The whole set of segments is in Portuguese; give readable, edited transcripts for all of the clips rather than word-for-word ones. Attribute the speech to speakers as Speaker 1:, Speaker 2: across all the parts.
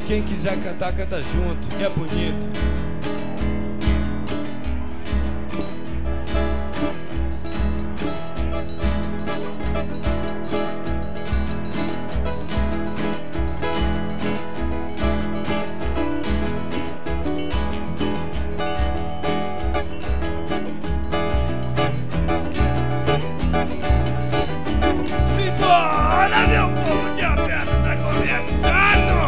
Speaker 1: Quem quiser cantar, canta junto, que é bonito.
Speaker 2: Simbora, meu povo, que a festa está começando!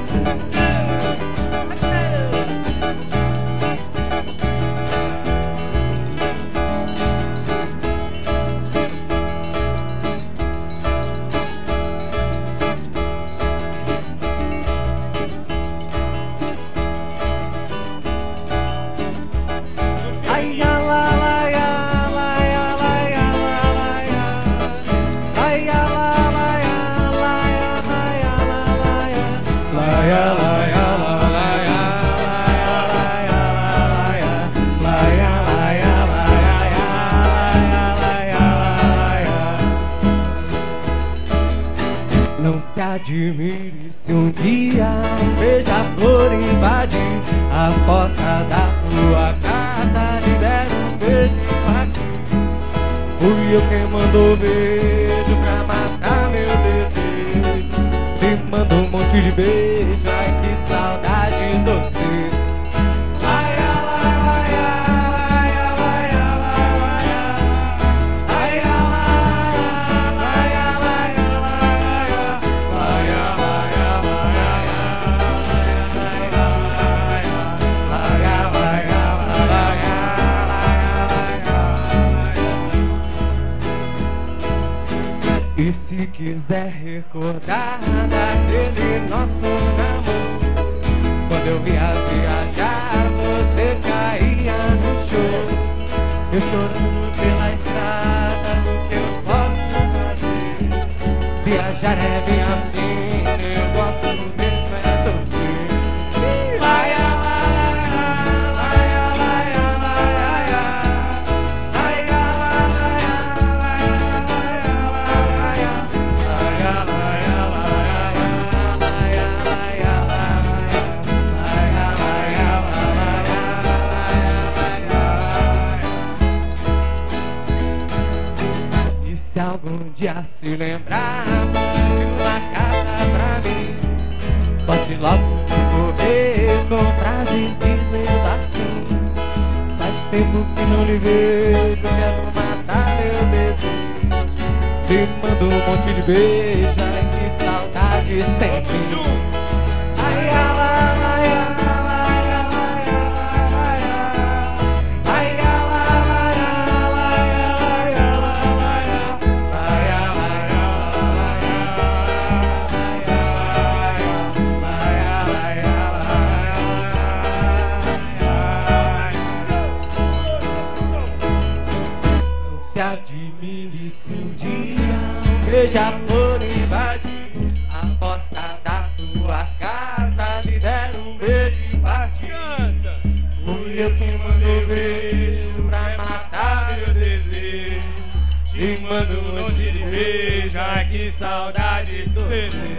Speaker 3: Não se admire se um dia um beija-flor invadir a porta da tua casa, lhe der um beijo pra ti. Fui eu quem mandou beijo pra matar meu desejo. Me mandou um monte de beijo, ai que saudade doce. E se quiser recordar daquele nosso namoro, quando eu ia viajar, você caía no choro. Eu chorando pela estrada, o que eu posso fazer? Viajar é bem assim, eu gosto mesmo é torcer. Se algum dia se lembrar, mande uma carta pra mim. Pode logo se correr com frases dizendo assim: faz tempo que não lhe vejo, quero matar meu desejo. Te mando um monte de beijo, ai que saudade sem fim. Ai, ai, ai, ai, ai. Se admire se um dia um beija-flor invadir a porta da tua casa, lhe der um beijo e partir. Fui eu quem mandou beijo pra matar meu desejo. Te mando um monte de beijo, ai que saudade do desejo.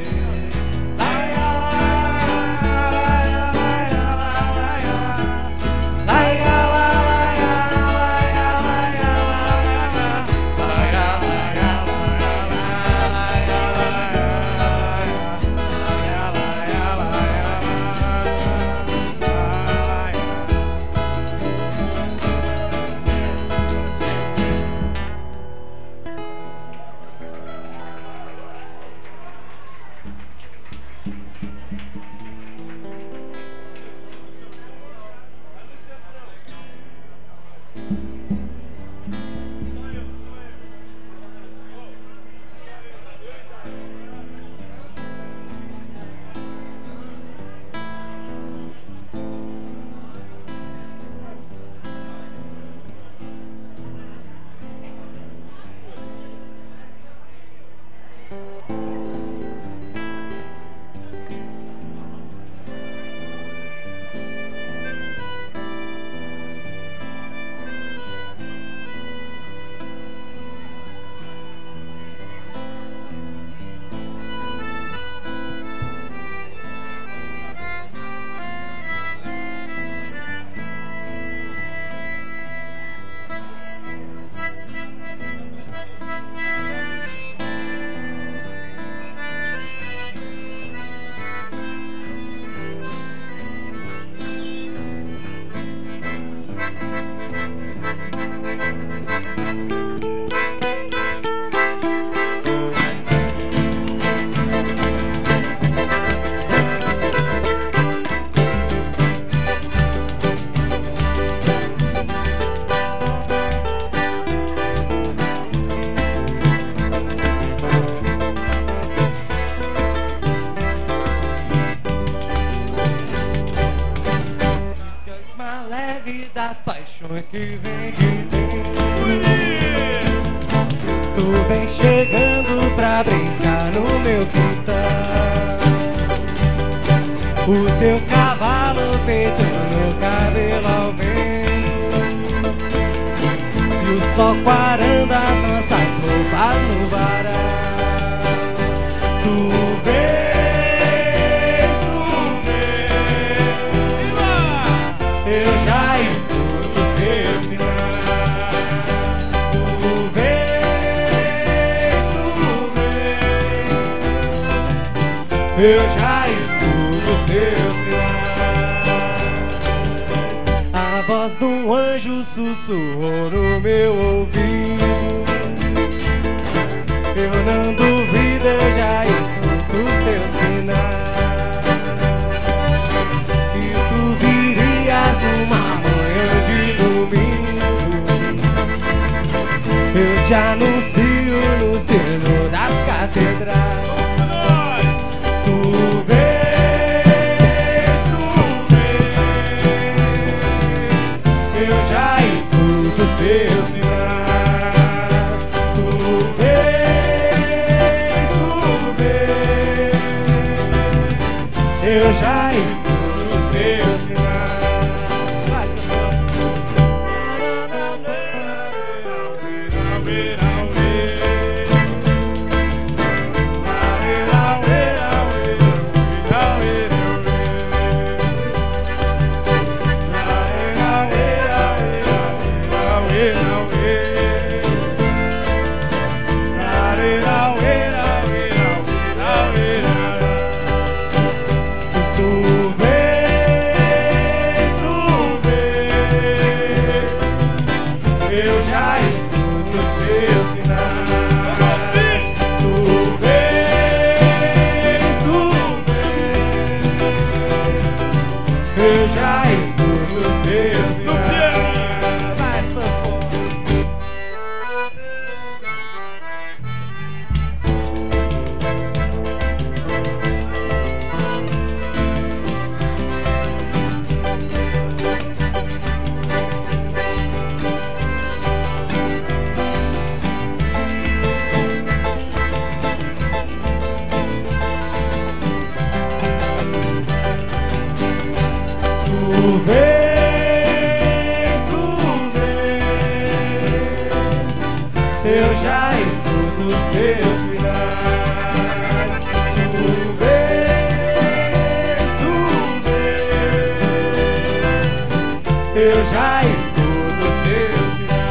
Speaker 3: das paixões que vem de dentro. Tu vem chegando pra brincar no meu quintal. O teu cavalo peitando o cabelo ao vento, e o sol quarando as nossas roupas no varal. Tu vês, eu já escuto os teus sinais. Tu vês, eu já escuto os teus sinais. A voz de um anjo sussurrou no meu ouvido. Eu não duvido, eu já escuto os teus sinais. E tu virias numa manhã de domingo. Eu te anuncio no sino das catedrais. Tu vês, eu já escuto os teus sinais. Tu vês, eu já escuto os teus sinais. Vai, eu já escuto os teus sinais. Vai, Tu vês, eu já escuto os teus sinais. Tu vês, eu já escuto os teus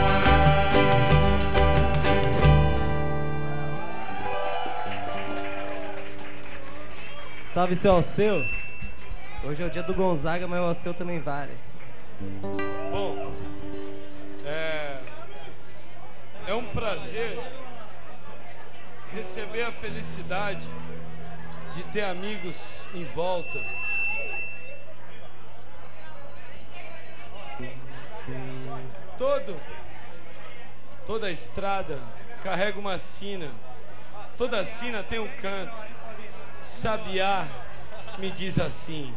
Speaker 3: sinais. Salve, seu Alceu. Hoje é o dia do Gonzaga, mas o Alceu também vale.
Speaker 1: Bom, é um prazer receber a felicidade de ter amigos em volta. Toda estrada carrega uma sina, toda sina tem um canto. Sabiá me diz assim: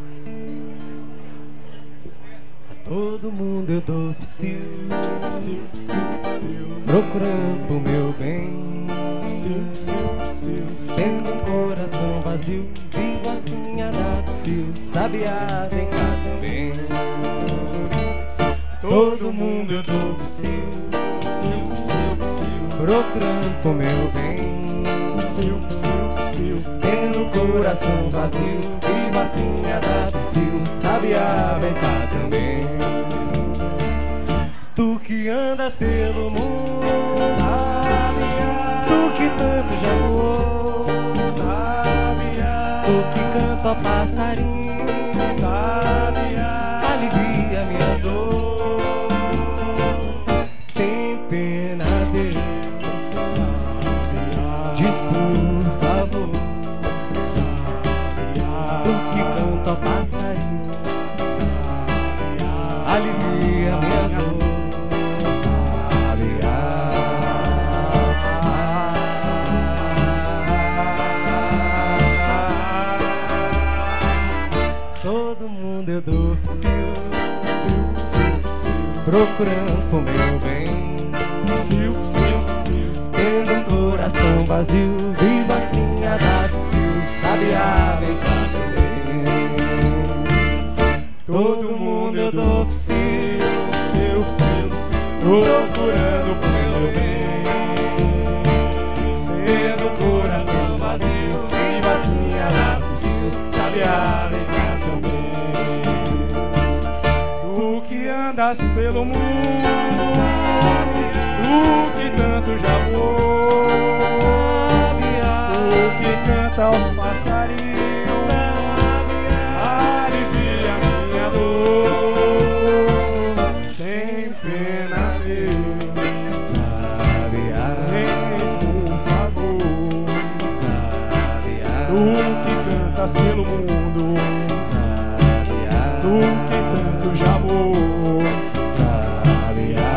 Speaker 3: a todo mundo eu dou psiu, procurando o meu bem, tendo um coração vazio, vivo assim a dar psiu. Sabiá, vem cá também. Todo mundo eu dou psiu, procurando o meu bem, tendo um coração vazio, vivo assim a dar psiu. Sabiá, vem cá também. Tu que andas pelo mundo, sabiá, tu que tanto já voou, sabiá, tu que canta ó passarinho, sabiá, alivia minha dor. Tem pena dele, sabiá, diz por favor, sabiá, tu que canta ó passarinho, sabiá, alivia minha dor. Todo mundo eu dou psiu, procurando o meu bem. Tendo um coração vazio, vivo assim a dar psiu. Sabiá, vem cá também. Todo mundo eu dou psiu, procurando o meu bem. Tendo um coração vazio, vivo assim a dar psiu. Sabiá, vem cá também. Tu que andas pelo mundo, tu que tanto já voou, tu que canta aos passarinhos, alivia minha dor. Tem pena dele, sabiá, tens por favor, sabiá. Tu que cantas pelo mundo, sabiá, tu que tanto já voou, sabiá.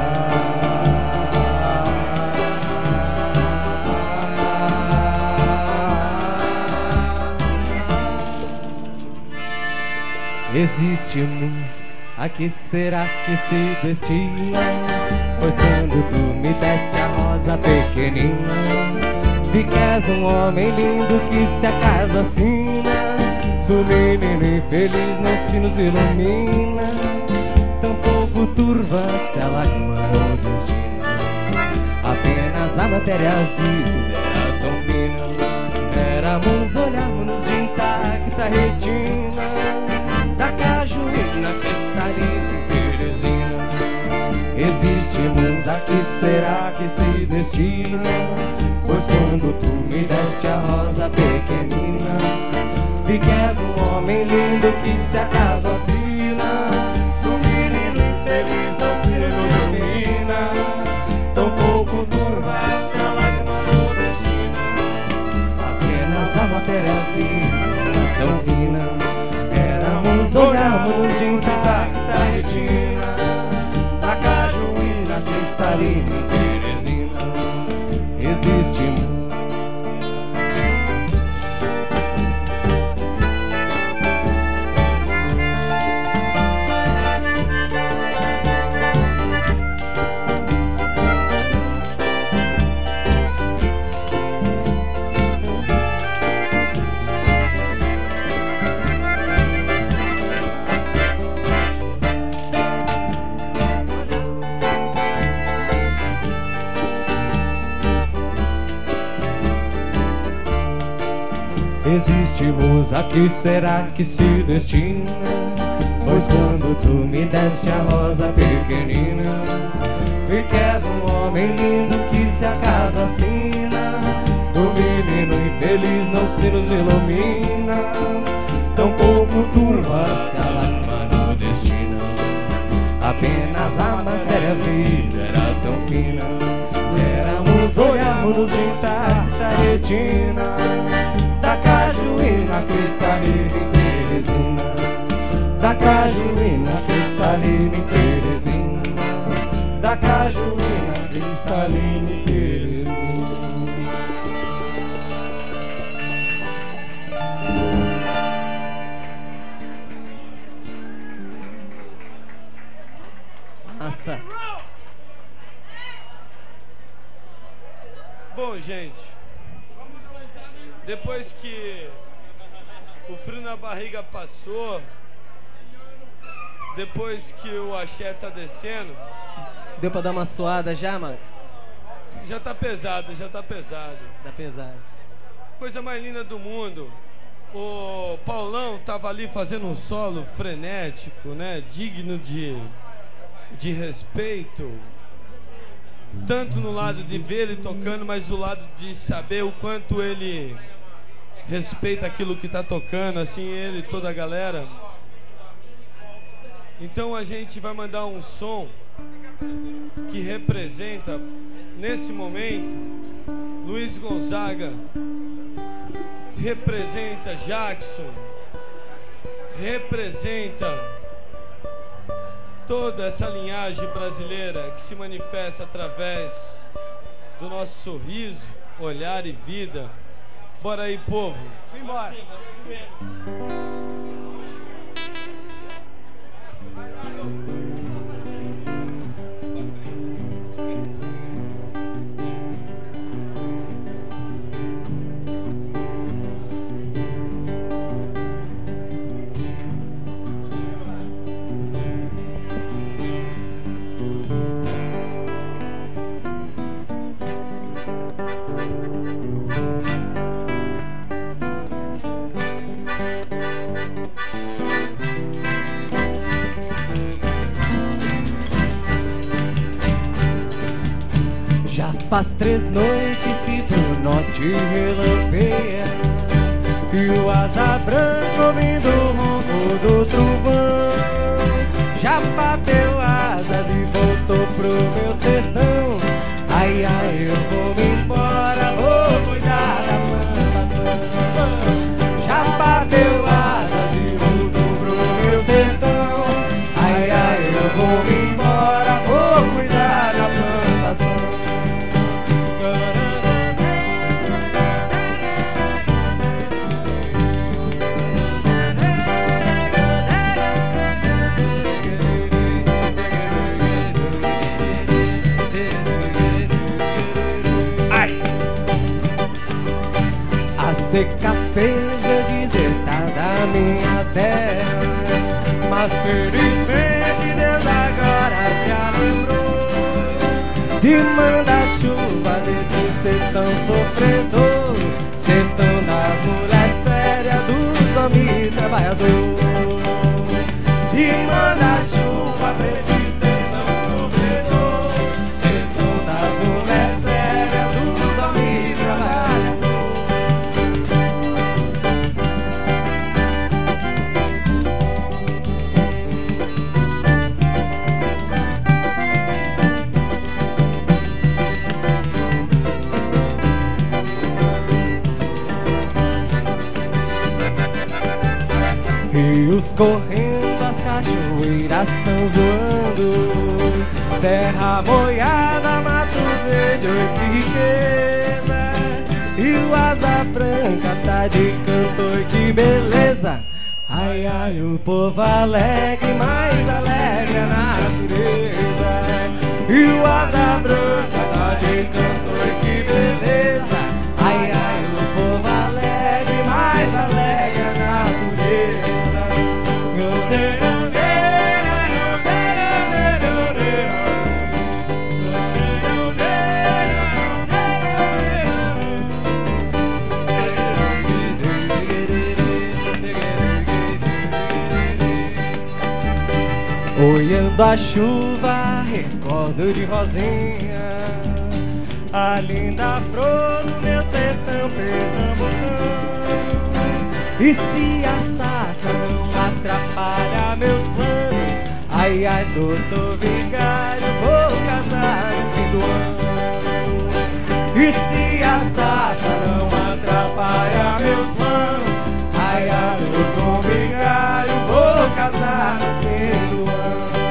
Speaker 3: Existimos, a que será que se destina? Pois quando tu me deste a rosa pequenina, vi que és um homem lindo que se acaso assina. Do menino infeliz não se nos ilumina, tampouco turva-se a lágrima no destino. Apenas a matéria vida era tão fina, éramos olharmos de intacta retina da cajuína cristalina em Teresina. Existimos, a que será que se destina? Pois quando tu me deste a rosa pequenina, vi que és um homem lindo que se acaso assina. Do menino infeliz não se ilumina, tampouco turva-se a lágrima nordestina. Apenas a matéria viva tão fina, olhamos de intacta retina da cajuína cristalina em Teresina. Existimos. Existimos, a que será que se destina? Pois quando tu me deste a rosa pequenina, vi que és um homem lindo que se acaso assina. O menino infeliz não se nos ilumina, tampouco turva-se a lágrima no destino. Apenas a matéria vida era tão fina, éramos olharmos de intacta retina da cajuína cristalina em Teresina, da cajuína cristalina em Teresina, da cajuína cristalina em Teresina. Nossa.
Speaker 1: Bom, gente, depois que o frio na barriga passou, depois que o axé tá descendo...
Speaker 3: Deu pra dar uma suada já, Max?
Speaker 1: Já tá pesado, já tá pesado.
Speaker 3: Tá pesado.
Speaker 1: Coisa mais linda do mundo. O Paulão tava ali fazendo um solo frenético, né? Digno de respeito. Tanto no lado de ver ele tocando, mas do lado de saber o quanto ele respeita aquilo que tá tocando, assim, ele e toda a galera. Então a gente vai mandar um som que representa, nesse momento, Luiz Gonzaga, representa Jackson, representa toda essa linhagem brasileira que se manifesta através do nosso sorriso, olhar e vida. Bora aí, povo.
Speaker 2: Simbora.
Speaker 3: Faz 3 noites que do norte relampeia e o asa branca ouvindo o ronco do trovão já bateu asas e voltou pro meu sertão. Ai, ai, eu vou me embora, vou cuidar da plantação. Já bateu asas e voltou pro meu sertão. Ai, ai, eu vou me embora, vou cuidar da plantação. Seca fez eu desertar da minha terra, mas felizmente Deus agora se lembrou de mandar chuva desse sertão sofredor, sertão das mulheres sérias, dos homens trabalhadores. De mandar chuva pra esse sertão sofredor, sertão das mulheres sérias, dos homens trabalhadores. Rios correndo, as cachoeiras tão zoando, terra molhada, mato verde, oi que riqueza. E o asa branca tá de cantor, que beleza. Ai, ai, o povo alegre, mais alegre a natureza. E o asa branca tá de cantor, que beleza. Ai, ai, o povo alegre, mais alegre a natureza. Olhando a chuva, recordo de Rosinha, a linda flor do meu sertão pernambucano. E se a safra não atrapalha meus planos, ai, ai, doutor vigário, vou casar no fim do ano. E se a safra não atrapalha meus planos, ai, ai, doutor vigário, vou casar no fim do ano.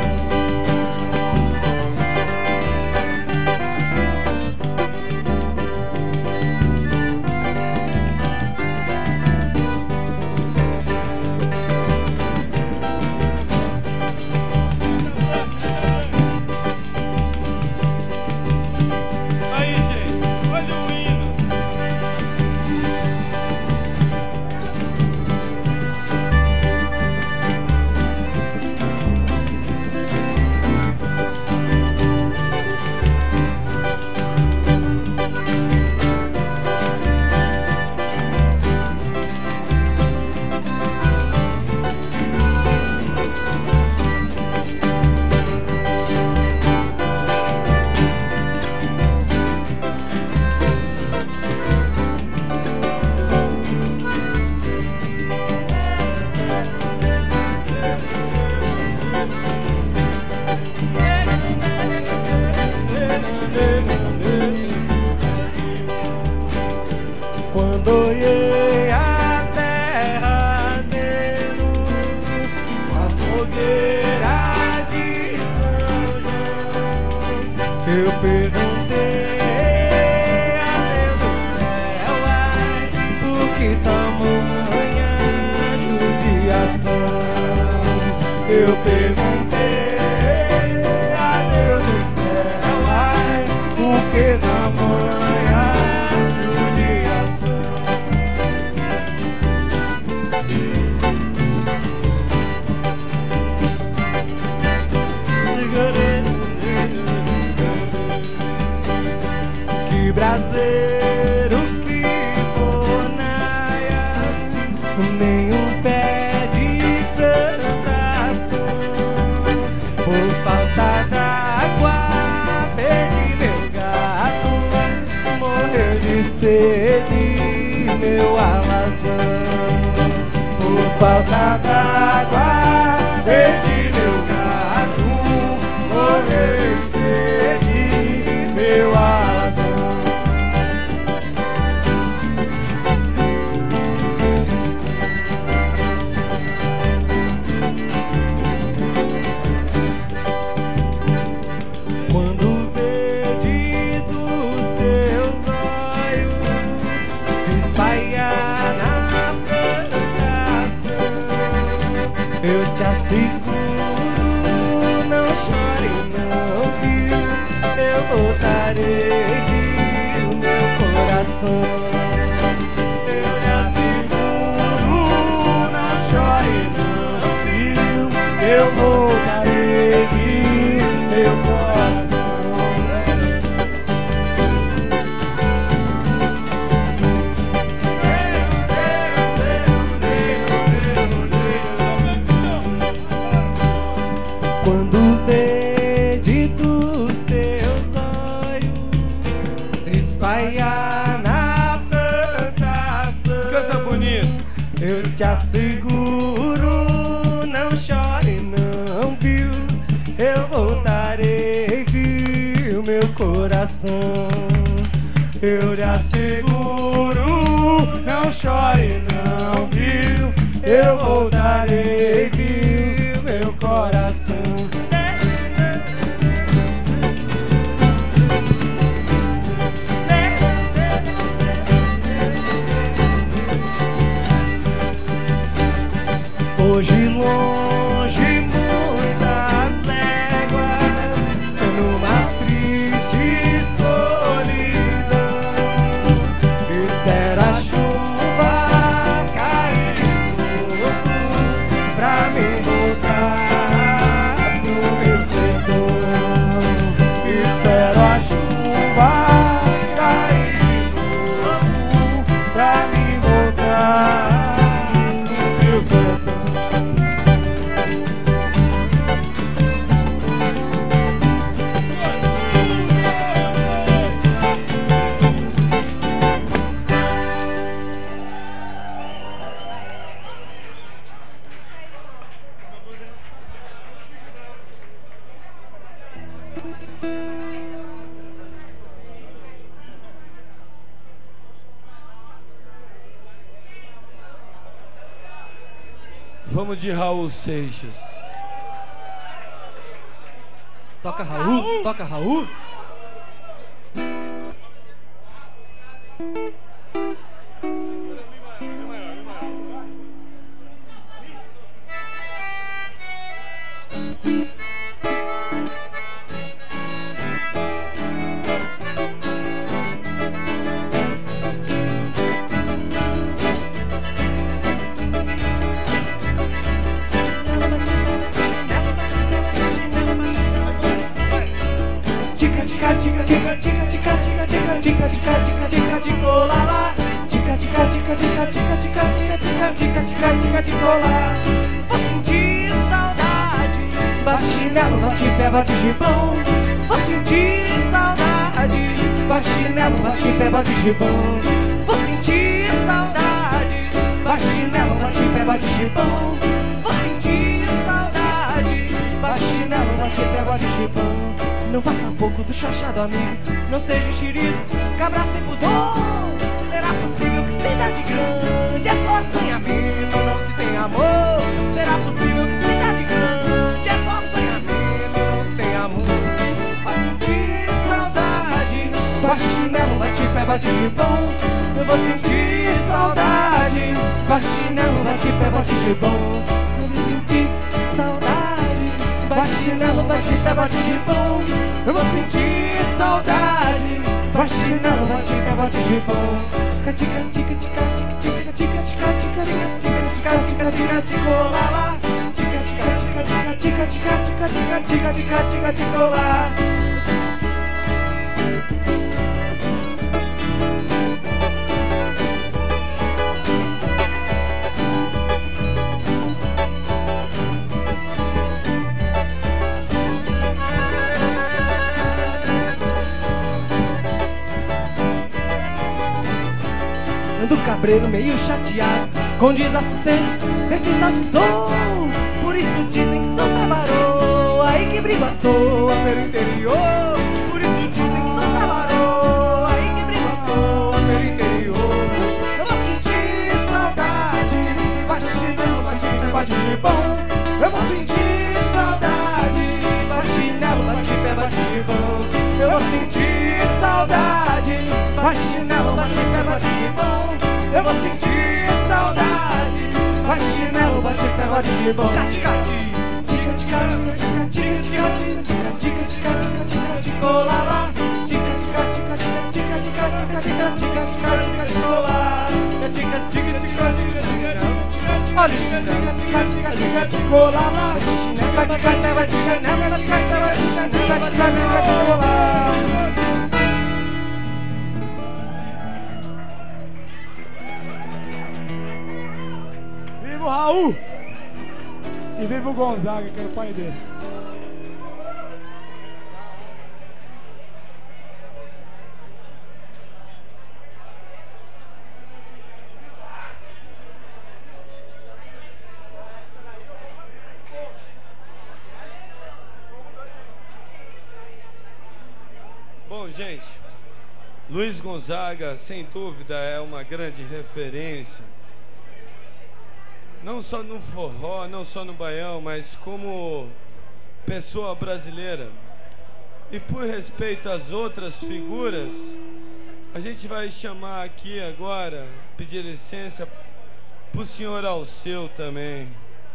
Speaker 3: Quando olhei a terra ardendo, a fogueira de São João, eu perguntei a Deus do céu, ai, por que tamanha judiação? Eu perguntei a Deus do céu, ai, por que tamanha judiação? Que braseiro, que fornaia, nenhum pé de plantação. sede, meu alazão. Por falta d'água, perdi meu gado. Morreu de sede, meu alazão. Quando verde dos teus olhos se espalhar na plantação, eu te asseguro, não chore não, viu? Eu voltarei, viu, meu coração. Eu te asseguro, não chore não, viu? Eu voltarei, viu, meu coração. Quando o verde dos teus olhos se espalhar na plantação,
Speaker 1: Canta bonito.
Speaker 3: eu te asseguro, não chore não, viu? Eu voltarei, viu, meu coração. Eu te asseguro, não chore não, viu? Eu voltarei, viu, meu coração. Hoje longe, muitas léguas, numa triste solidão, espero a chuva cair de novo pra me voltar pro meu sertão. Espero a chuva cair de novo pra me voltar pro meu sertão.
Speaker 1: Vamos de Raul Seixas.
Speaker 3: Toca Raul, toca Raul. Tica tica tica tica tica tica tica tica tica tica tica tica ticolala. Tica tica tica tica tica tica tica tica tica tica tica ticolá. Vou sentir saudade, bate chinelo, bate pé, bate gibão. Vou sentir saudade, bate chinelo, bate pé, bate gibão. Vou sentir saudade, bate chinelo, bate pé, bate gibão. Vou sentir saudade, bate chinelo, bate pé, bate gibão. Não faça pouco do chachado, amigo, não seja enxerido, cabra sem pudor. Será possível que cidade grande é só assanhamento, não se tem amor? Será possível que cidade grande é só assanhamento, não se tem amor? Vai sentir saudade, bate chinelo, bate pé, bate gibão. Eu vou sentir saudade, bate chinelo, bate pé, bate gibão. Eu vou sentir saudade, bate chinelo, bate pé, bate gibão. Eu vou sentir saudade, bate chinelo, bate pé, bate gibão. Tica tica tica tica tica tica tica tica tica tica tica ticolala. Tica tica tica tica tica tica tica tica tica tica ticolá. ando cabreiro meio chateado, com desassossego desse tal de som. Por isso dizem que sou tabarô, aí que brigo à toa pelo interior. Por isso dizem que sou tabarô, aí que brigo à toa pelo interior. Eu vou sentir saudade, bate chinelo, bate pé, bate de bom. Eu vou sentir saudade, bate chinelo, bate pé, bate de bom. Eu vou sentir saudade, bate chinelo, bate pé, bate de bom. Eu vou sentir saudade, bate chinelo, bate pé, bate de bom. Cati-cati, tica-tica, tica-tica, tica-tica, tica-tica, ticolala. Tica-tica, tica-tica, tica-tica, tica-tica, tica-tica, ticolala. Tica-tica, tica-tica, tica-tica, olha, tica-tica, tica-tica, ticolala. Tica-tica, vai tica-tica, vai tica-tica, vai tica-tica, vai tica-tica, ticolala.
Speaker 4: Viva o Raul! E viva o Gonzaga, que era o pai dele.
Speaker 1: Bom, gente, Luiz Gonzaga, sem dúvida, é uma grande referência. Não só no forró, não só no baião, mas como pessoa brasileira. E por respeito às outras figuras, a gente vai chamar aqui agora, pedir licença para o senhor Alceu também.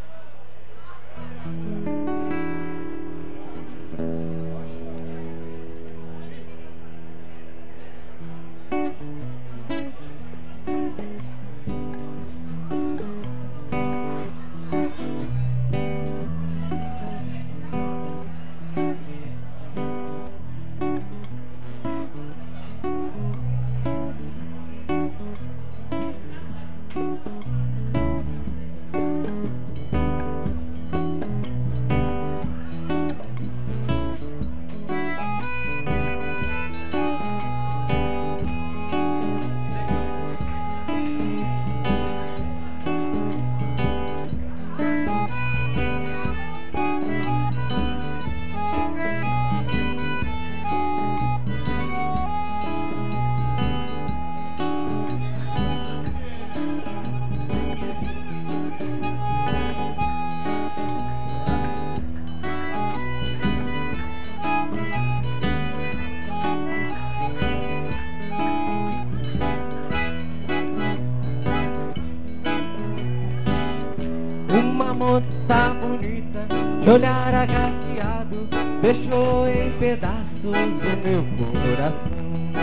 Speaker 3: Moça bonita, de olhar agateado, deixou em pedaços o meu coração.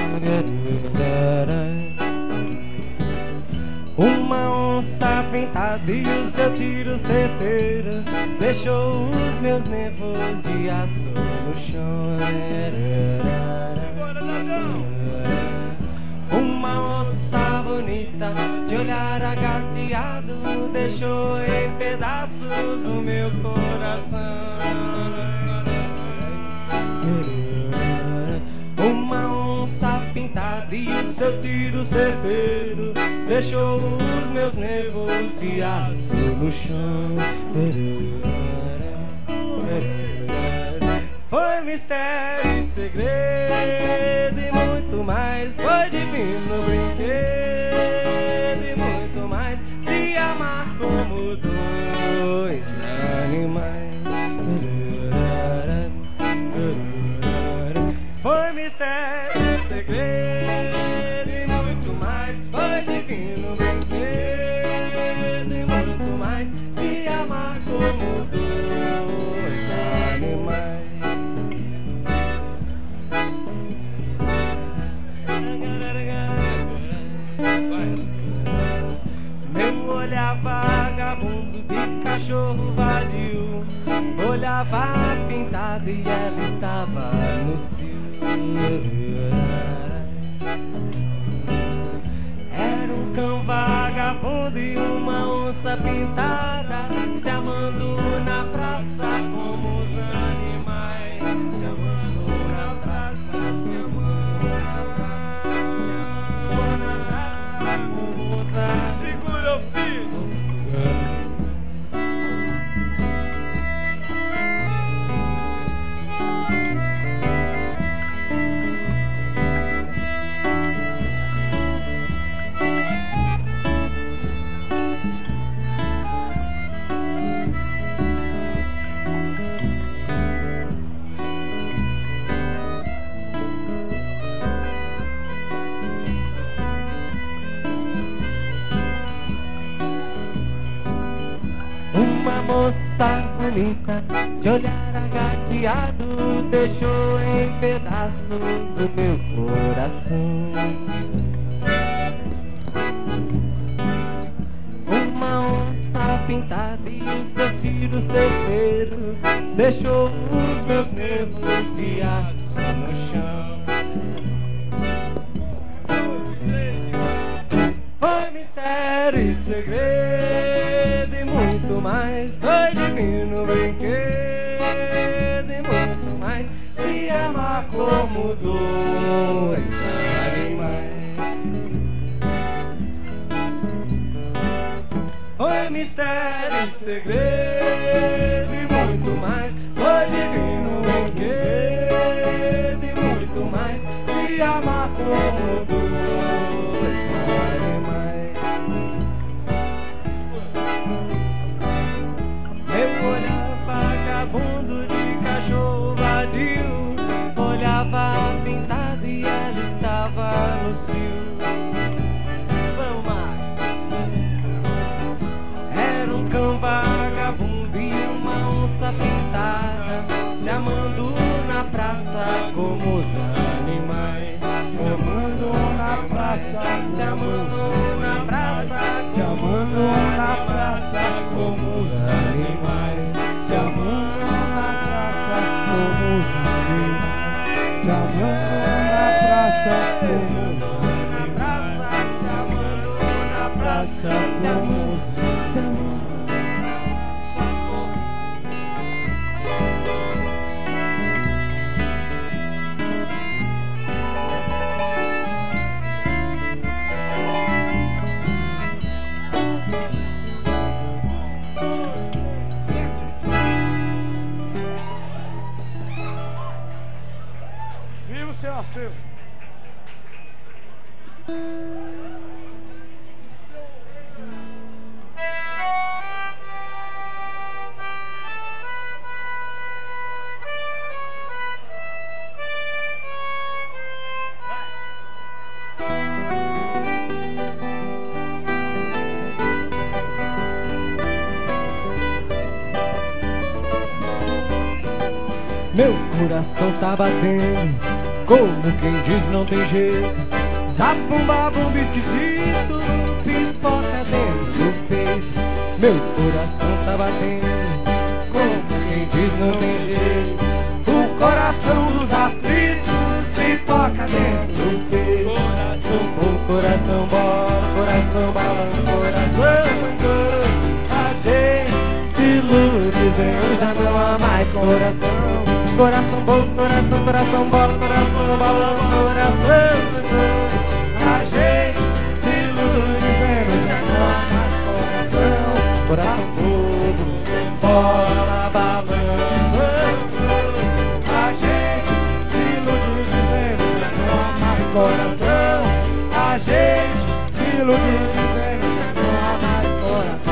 Speaker 3: Uma onça pintada e o seu tiro certeiro deixou os meus nervos de aço no chão. Uma onça bonita, de olhar agateado, deixou em pedaços o meu coração. Uma onça pintada e o seu tiro certeiro deixou os meus nervos de aço no chão. Foi mistério e segredo e muito mais. Foi divino brinquedo e muito mais. Se amar como dois animais. Foi mistério e segredo e muito mais. Foi divino brinquedo e muito mais. Se amar como dois animais. Meu olhar vagabundo de cachorro vadio olhava pintada e ela estava no cio. Era um cão vagabundo e uma onça pintada se amando na praça como os animais. Se amando na praça, se amando na praça como bonita, de olhar agateado, deixou em pedaços o meu coração. Uma onça pintada e um seu tiro certeiro deixou os meus nervos de aço no chão. Foi mistério e segredo e muito mais. Foi divino brinquedo e muito mais. Se amar como dois animais. Foi mistério e segredo e muito mais. Foi divino brinquedo e muito mais. Se amar como dois animais. Meu olhar vagabundo de cachorro vadio olhava pintada e ela estava no cio. Vamos mais. Era um cão vagabundo e uma onça pintada se amando na praça como os animais.
Speaker 4: Se amando na praça,
Speaker 3: Se amando na praça,
Speaker 4: se amando na praça como os animais. Se amando na praça como os animais. Se amando na praça como os animais.
Speaker 3: se amando na praça,
Speaker 4: Se amando.
Speaker 3: se amando.
Speaker 4: Viva o seu acervo.
Speaker 3: Meu coração tá batendo, como quem diz não tem jeito. Zabumba, bumba esquisito, pipoca dentro do peito. Meu coração tá batendo, como quem diz não tem jeito. O coração dos aflitos, pipoca dentro do peito. Coração bom, coração bola, coração balão, coração coro. A gente se ilude dizendo já não há mais coração. Coração bom, coração, coração bola, coração balão, coração. A gente se ilude dizendo já não há mais coração. Coração bobo, bola, balão. A gente se ilude dizendo já não há mais coração. A gente se ilude dizendo já não há mais coração.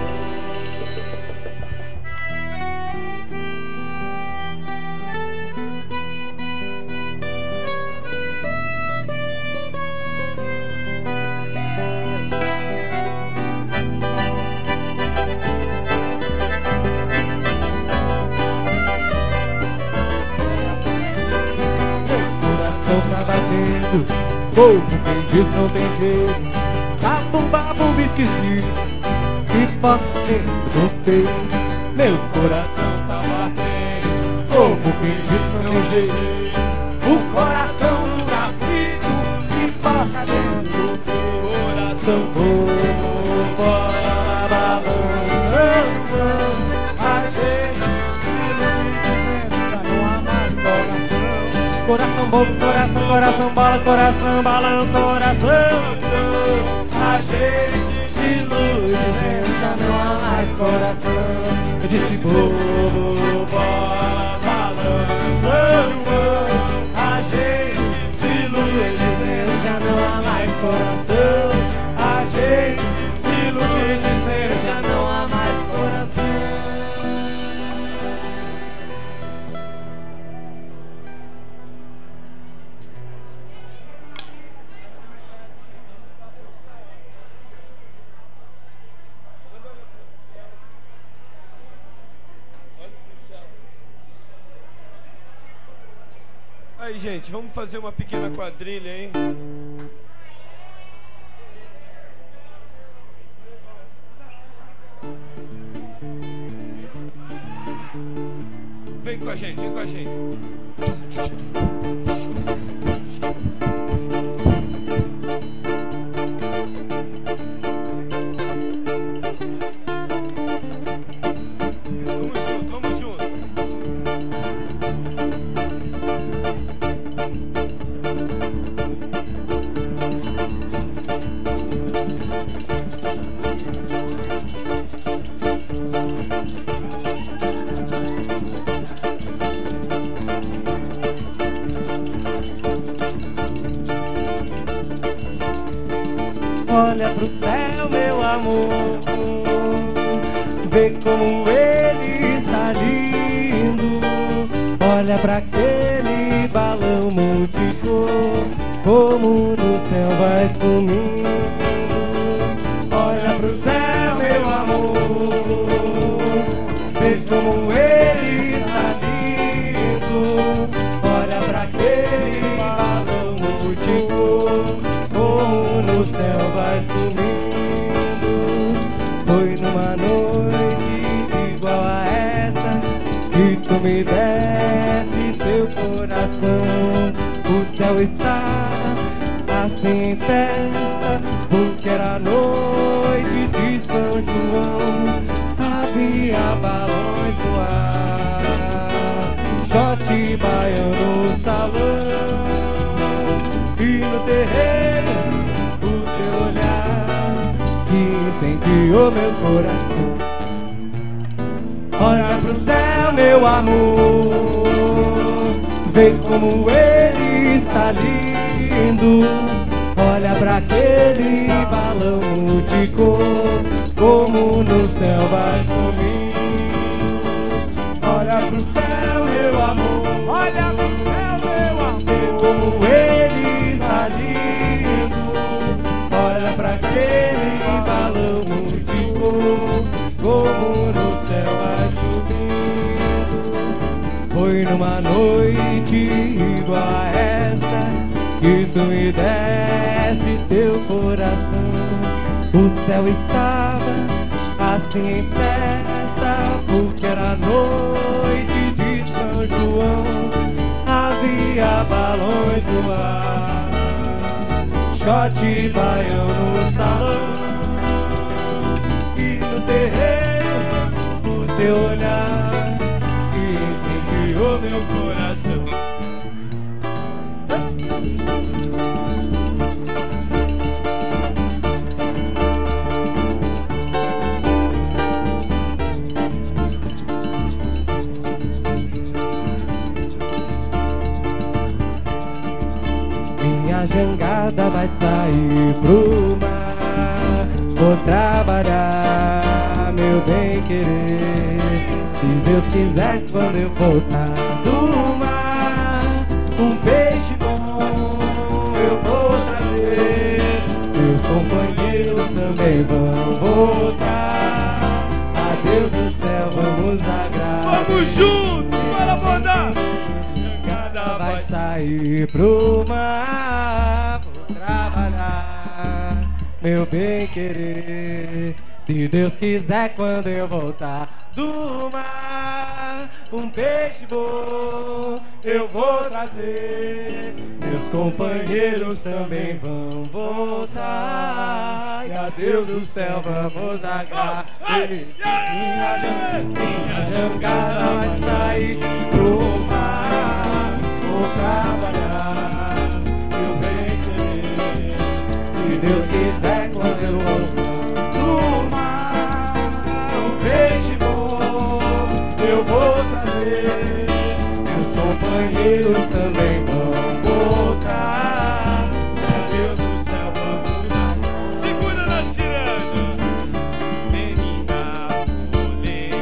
Speaker 3: Tá batendo, como quem diz não tem jeito. Zabumba, bumba esquisito, pipoca dentro do peito. Meu coração tá batendo, como quem diz não tem jeito. O coração dos aflitos, pipoca dentro do peito. Coração bobo, bola, balançando. A gente se ilude dizendo já não há mais coração. Coração bom, coração, coração bola, coração balão, coração. A gente se ilude dizendo já não há mais coração. Eu disse bobo, bola, balançando. A gente se ilude dizendo já não há mais coração. A gente se ilude dizendo já não há mais coração.
Speaker 1: Aí, gente, vamos fazer uma pequena quadrilha, hein? Vem com a gente, vem com a gente. Vamos junto, vamos junto.
Speaker 3: Olha pro céu, meu amor, vê como ele está lindo. Olha pra aquele balão multicor, como no céu vai sumindo. Olha pro céu, meu amor, vê como ele está lindo. Olha pra aquele balão multicor, como no céu vai sumindo. Foi numa noite igual a esta que tu me deste teu coração. O céu estava assim em festa, porque era noite de São João. Havia balões no ar, shot baiano no salão, e no terreiro o teu olhar que incendiou meu coração. Olha pro céu, meu amor, vê como ele está lindo. Olha pra aquele balão multicor, como no céu vai sumindo. Olha pro céu, meu amor, olha pro céu, meu amor, vê como ele está lindo. Olha pra aquele balão multicor, como no céu vai subindo. Foi numa noite igual a esta que tu me deste teu coração. O céu estava assim em festa, porque era noite de São João. Havia balões no ar, shot baiano no salão, e no terreiro o teu olhar que incendiou meu coração. Minha jangada vai sair pro mar, vou trabalhar, meu bem querer. Se Deus quiser, quando eu voltar do mar, um peixe bom eu vou trazer. Meus companheiros também vão voltar. A Deus do céu vamos agradecer.
Speaker 2: Vamos junto, bora mandar.
Speaker 3: Jangada vai sair pro mar, vou trabalhar, meu bem querer. Se Deus quiser, quando eu voltar do mar, um peixe bom eu vou trazer. Meus companheiros também vão voltar, e a Deus do céu vamos agradecer. Minha jangada vai sair pro mar, vou trabalhar, meu bem querer. Se Deus quiser, quando eu voltar do mar, um peixe bom eu vou trazer. Meus companheiros também vão voltar, a Deus do céu vamos agradecer.
Speaker 2: Segura na ciranda. Menina, vou lhe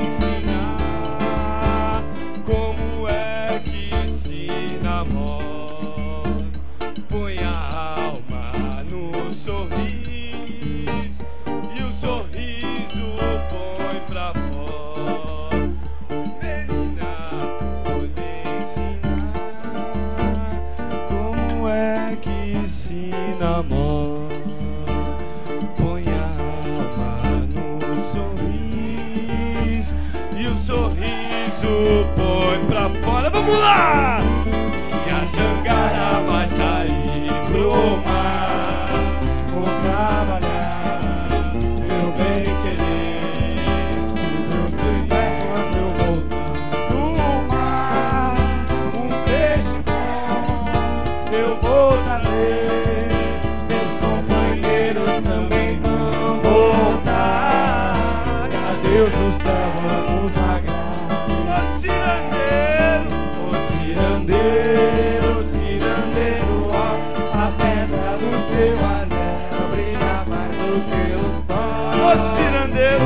Speaker 2: ensinar como é que se namora. Põe a alma no sorriso e o sorriso põe pra fora. Menina, vou lhe ensinar
Speaker 1: na mão, põe a alma no sorriso e o sorriso põe pra fora. Vamos lá! E a jangada vai sair pro mar,
Speaker 4: vou trabalhar, meu bem querer. Se Deus quiser, quando eu voltar pro mar, um peixe bom eu vou trazer. Meus companheiros também vão voltar. E a Deus do céu vamos agradar.
Speaker 1: Ô cirandeiro,
Speaker 4: cirandeiro, ó, a pedra do teu anel brilha mais do que o sol.
Speaker 1: ô cirandeiro,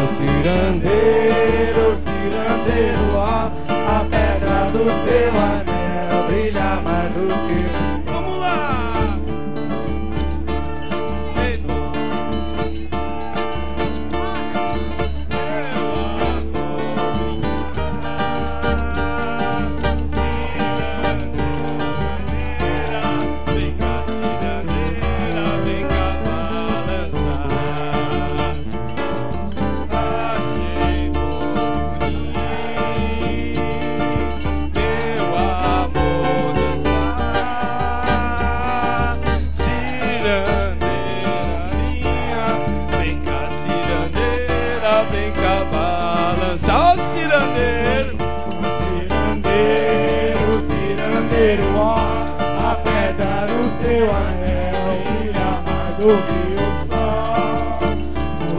Speaker 4: cirandeiro, ó, a pedra do teu anel brilha mais do que o sol.
Speaker 1: vamos lá! Ei, vem cá, cirandeira, vem cá balançar. Achei bonito meu amor dançar. Cirandeira minha, vem cá, cirandeira, vem cá balançar. Ó cirandeiro,
Speaker 4: Cirandeiro, ó, a pedra do teu anel brilha mais do que o sol. O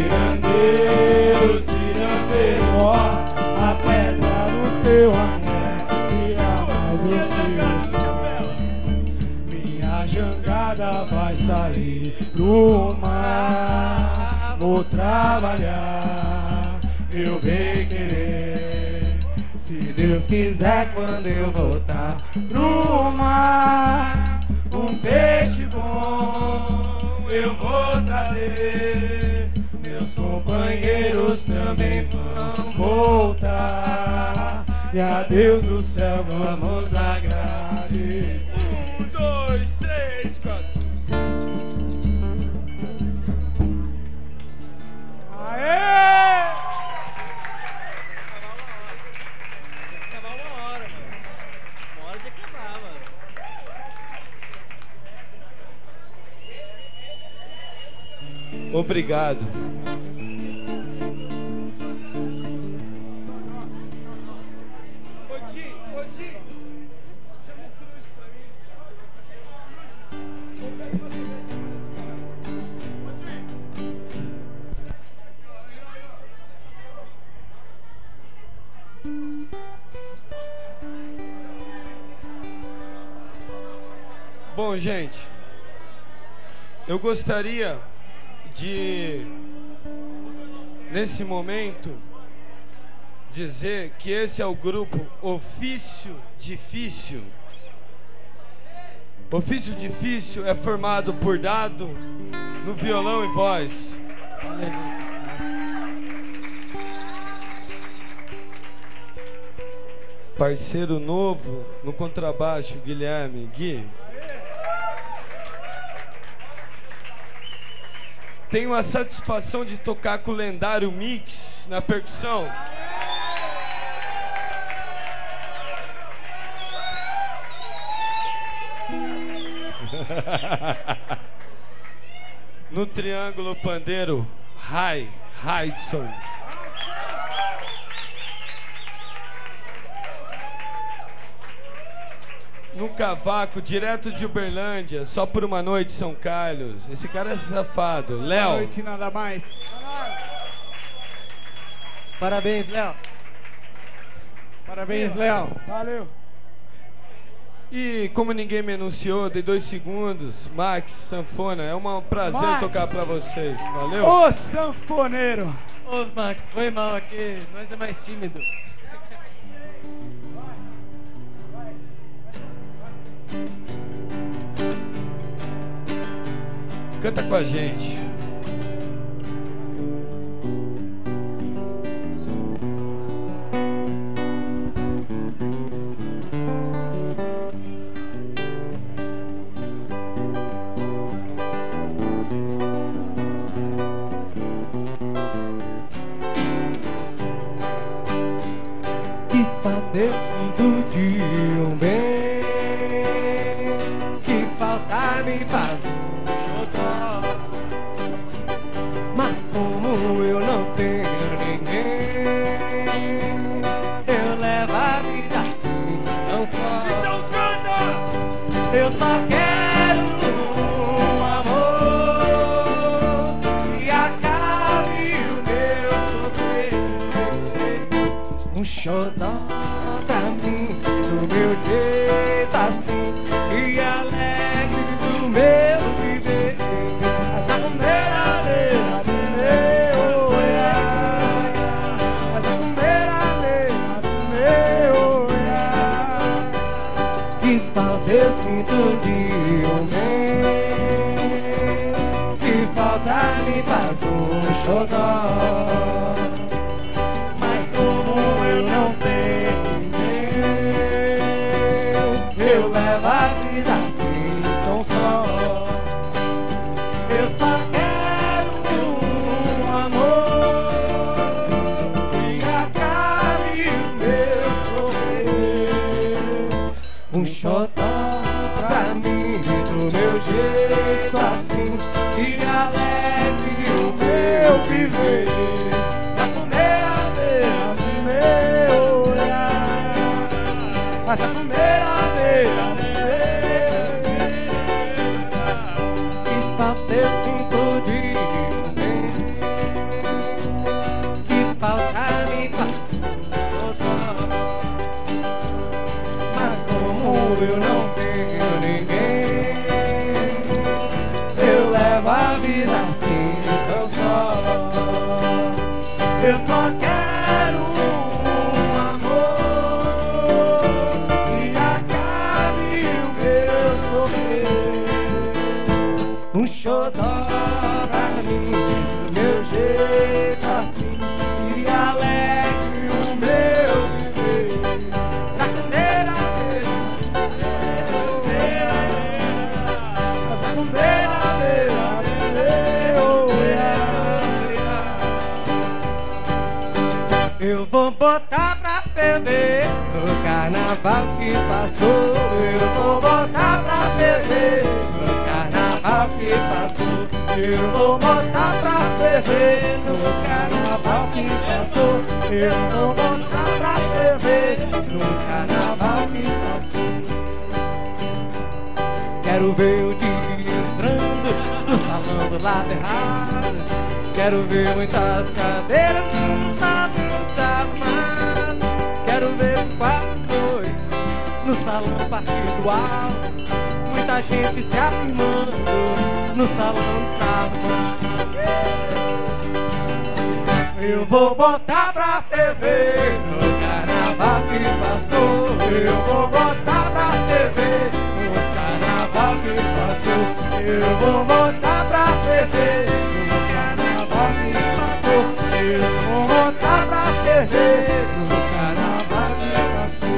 Speaker 4: cirandeiro, ó, a pedra do teu anel brilha mais do que o sol. Minha jangada vai sair pro mar, vou trabalhar, meu bem querer. Se Deus quiser, quando eu voltar pro mar, um peixe bom eu vou trazer. Meus companheiros também vão voltar. E a Deus do céu vamos agradecer.
Speaker 1: 1, 2, 3, 4.
Speaker 4: Aê!
Speaker 3: Acabar uma hora, mano. Uma hora de acabar, mano.
Speaker 1: Obrigado. Odin, chama o Cruz pra mim. Bom, gente, eu gostaria de, nesse momento, dizer que esse é o grupo Ofício Difícil. Ofício Difícil é formado por Dado no violão e voz,
Speaker 3: Valeu, gente.
Speaker 1: parceiro novo no contrabaixo, Guilherme Gui. Tenho a satisfação de tocar com o lendário Mix na percussão. No triângulo pandeiro, Raidson. No cavaco, direto de Uberlândia, só por uma noite, São Carlos. Esse cara é safado.
Speaker 4: Boa
Speaker 1: Léo.
Speaker 4: noite, nada mais.
Speaker 3: Parabéns, Léo.
Speaker 4: Parabéns, Léo. Valeu.
Speaker 1: E como ninguém me anunciou, dei 2 segundos. Max, sanfona, é um prazer
Speaker 4: Max.
Speaker 1: tocar pra vocês. Valeu?
Speaker 4: Ô sanfoneiro.
Speaker 3: Ô, Max, foi mal aqui. Nós é mais tímido.
Speaker 1: Canta com a gente.
Speaker 3: me faz xodó. Mas como eu não tenho ninguém, eu levo a vida assim, não só.
Speaker 2: Então canta!
Speaker 3: Eu só quero um amor que acabe o meu sofrer. Um xodó pra mim, do meu jeito assim, e alegre do meu viver. Essa primeira leira do meu olhar, essa primeira leira do meu olhar. Que falta eu sinto de homem, que falta me faz um xodó. Mas como eu não tenho ninguém, eu levo a vida assim tão só. Eu só quero um amor que acabe o meu sofrer. Um xodó pra mim, do meu jeito assim, que alegre o meu viver. Sacumeira do meu olhar, mas sacumeira do que falta eu sinto de bem, que falta me faz xodó. Mas como eu não tenho ninguém, eu levo a vida assim tão só. Eu só quero um amor que acabe o meu sofrer. Um xodó pra mim, do meu jeito assim, que alegre o meu viver. Sacundeira, eu vou botar pra ferver no carnaval que passou. Eu vou botar pra ferver no carnaval que passou. Eu vou botar pra ferver no carnaval que passou. Eu vou botar pra ferver no carnaval que passou. Quero ver o dia entrando no salão do lado errado. Quero ver muitas cadeiras no salão desarmado. Quero ver um quarto noite no salão partido alto. Muita gente se afirmando no salão desarmado. Eu vou botar pra ferver no carnaval que passou. Eu vou botar pra ferver no carnaval que passou. Eu vou botar pra ferver no carnaval que passou. Eu vou botar pra ferver no carnaval que passou.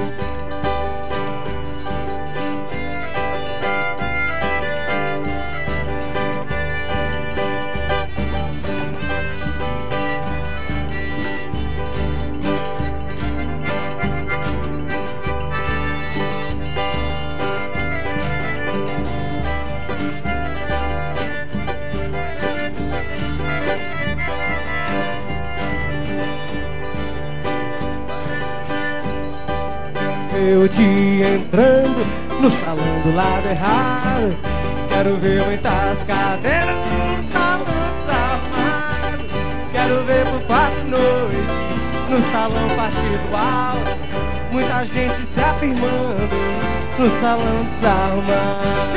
Speaker 3: Eu te entrando no salão do lado errado. Quero ver muitas cadeiras no salão desarmado. Quero ver por 4 noites no salão partido alto. Muita gente se afirmando no salão desarmado.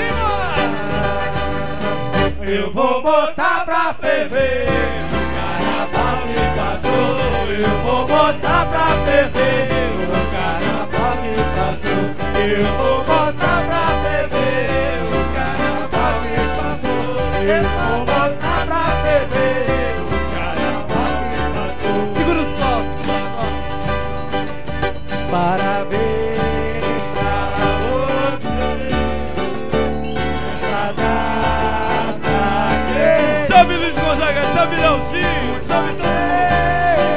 Speaker 3: Eu vou botar pra ferver no carnaval que passou. Eu vou botar pra ferver no carnaval que passou. Eu vou botar pra ferver no carnaval que passou. Eu vou botar pra ferver no carnaval que passou. Segura o sol, parabéns pra você. Essa data que...
Speaker 2: Salve Luiz Gonzaga, salve Leozinho, salve todo mundo.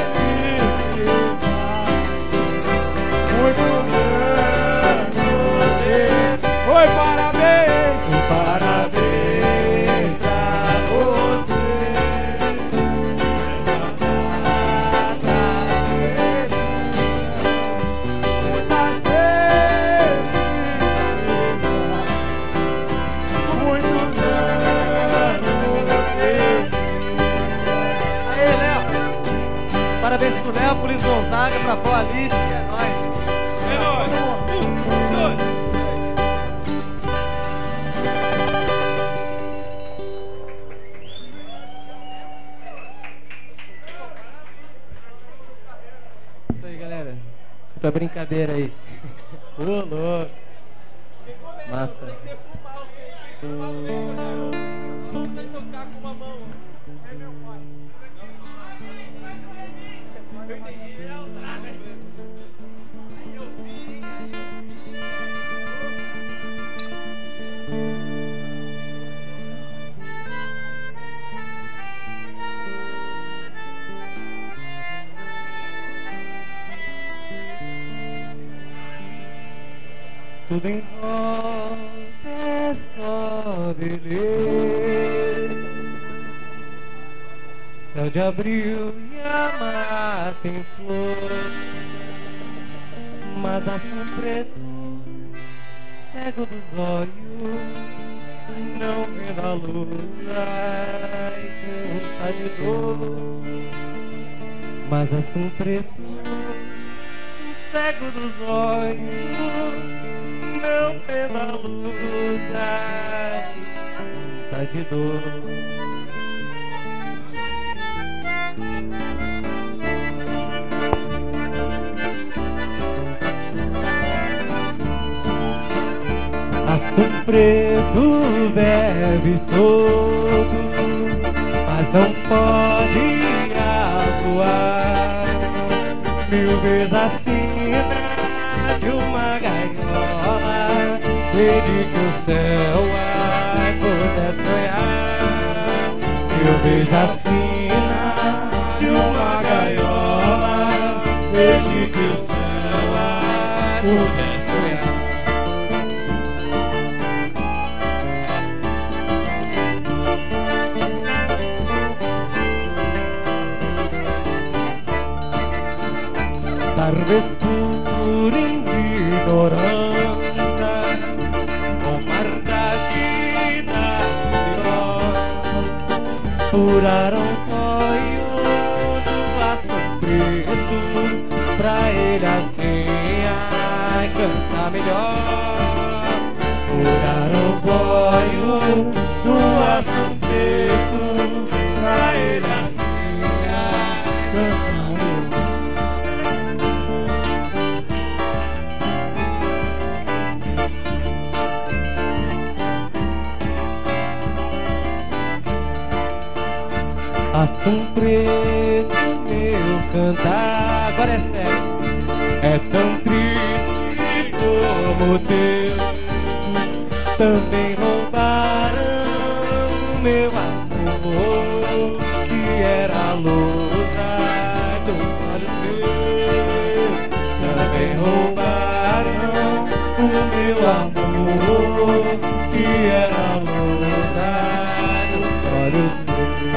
Speaker 3: Muitos anos Chega pra pôr Alice, é nóis.
Speaker 1: É nóis. 1, 2.
Speaker 3: Isso aí, galera. Desculpa a brincadeira aí. Ô, louco. Massa.
Speaker 5: Sem tocar com uma mão. É meu pai. Eu entendi. Aí eu vi.
Speaker 3: Tudo em volta é só beleza. Céu de abril e a mata em flor. Mas aço preto, cego dos olhos, não vendo a luz, ai, canta de dor. Mas aço preto, cego dos olhos, não vendo a luz, ai, canta de dor. Aço preto bebe solto, mas não pode atuar. 1000 vezes acima de uma gaiola, desde que o céu ai puder sonhar. 1000 vezes acima de uma gaiola, desde que o céu ai puder sonhar. Talvez por ignorância ou maldade das piores, furaram os olhos do aço preto, pra ele assim ai, cantar melhor. Furaram os olhos do aço preto, pra ele assim ai, cantar melhor. Aço preto, meu cantar, agora é sério, é tão triste como o teu. Também roubaram o meu amor, que era a luz dos olhos meus. Também roubaram o meu amor, que era a luz dos olhos meus.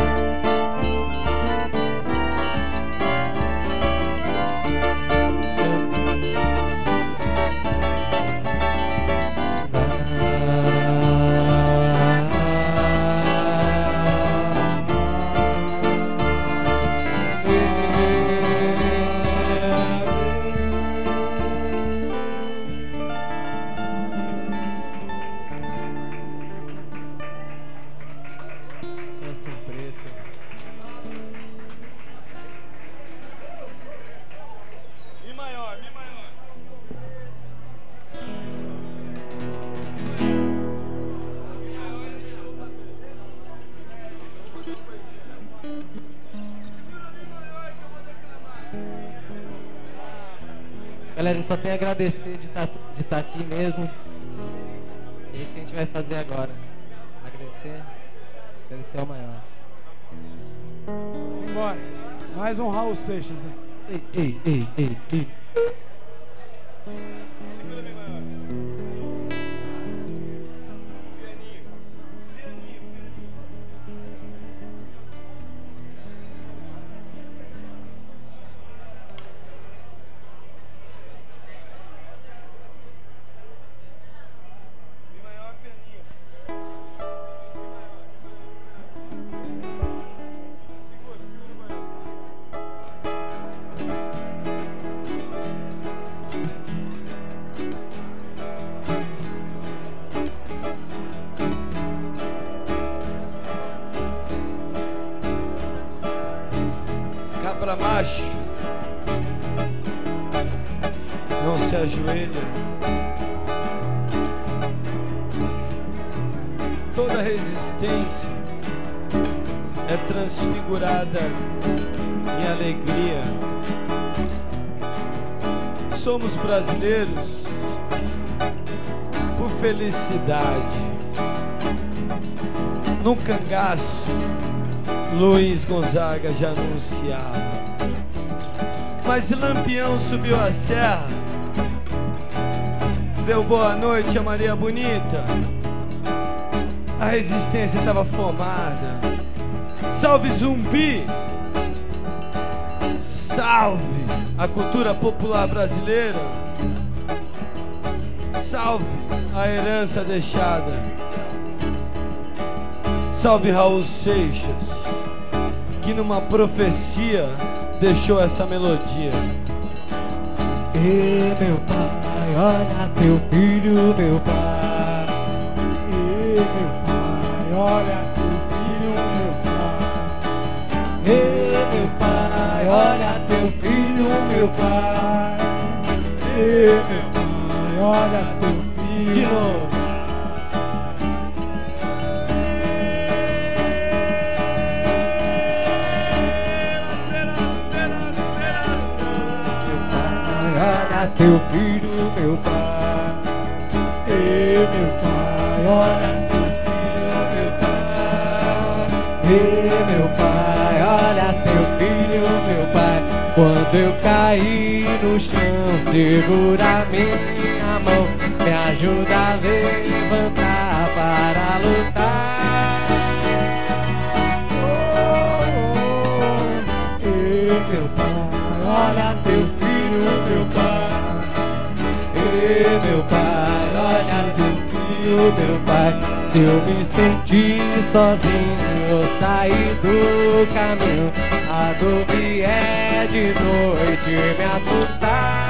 Speaker 3: Galera, só tem a agradecer de estar aqui mesmo. É isso que a gente vai fazer agora. Agradecer ao maior.
Speaker 4: Simbora. Mais um Raul Seixas.
Speaker 3: Ei.
Speaker 1: Segura bem maior. macho não se ajoelha. Toda resistência é transfigurada em alegria. Somos brasileiros por felicidade. Num cangaço, Luiz Gonzaga já anunciava. Mas Lampião subiu a serra, deu boa noite a Maria Bonita. A resistência estava formada. Salve Zumbi! Salve a cultura popular brasileira! Salve a herança deixada! Salve Raul Seixas, que numa profecia deixou essa melodia.
Speaker 3: E meu pai, olha teu filho, meu pai.
Speaker 4: E meu pai, olha teu filho, meu pai.
Speaker 3: E meu pai, olha teu filho, meu pai.
Speaker 4: E meu pai, olha teu filho.
Speaker 3: De novo. Teu filho, meu pai.
Speaker 4: E meu pai, olha teu filho, meu pai.
Speaker 3: E meu pai, olha teu filho, meu pai. Quando eu caí no chão, segura minha mão, me ajuda a levantar para lutar.
Speaker 4: E meu pai, olha teu filho, meu pai.
Speaker 3: E meu pai, olha teu filho, meu pai. Se eu me sentir sozinho, eu sair do caminho, a dor vier de noite me assustar.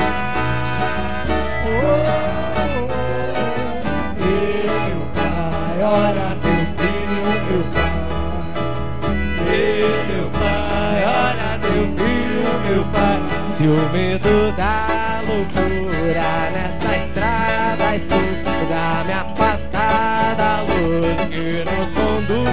Speaker 4: E meu pai, olha teu filho, meu pai.
Speaker 3: E meu pai, olha teu filho, meu pai. Se o medo da loucura nessa estrada escura me afastar da luz que nos conduz.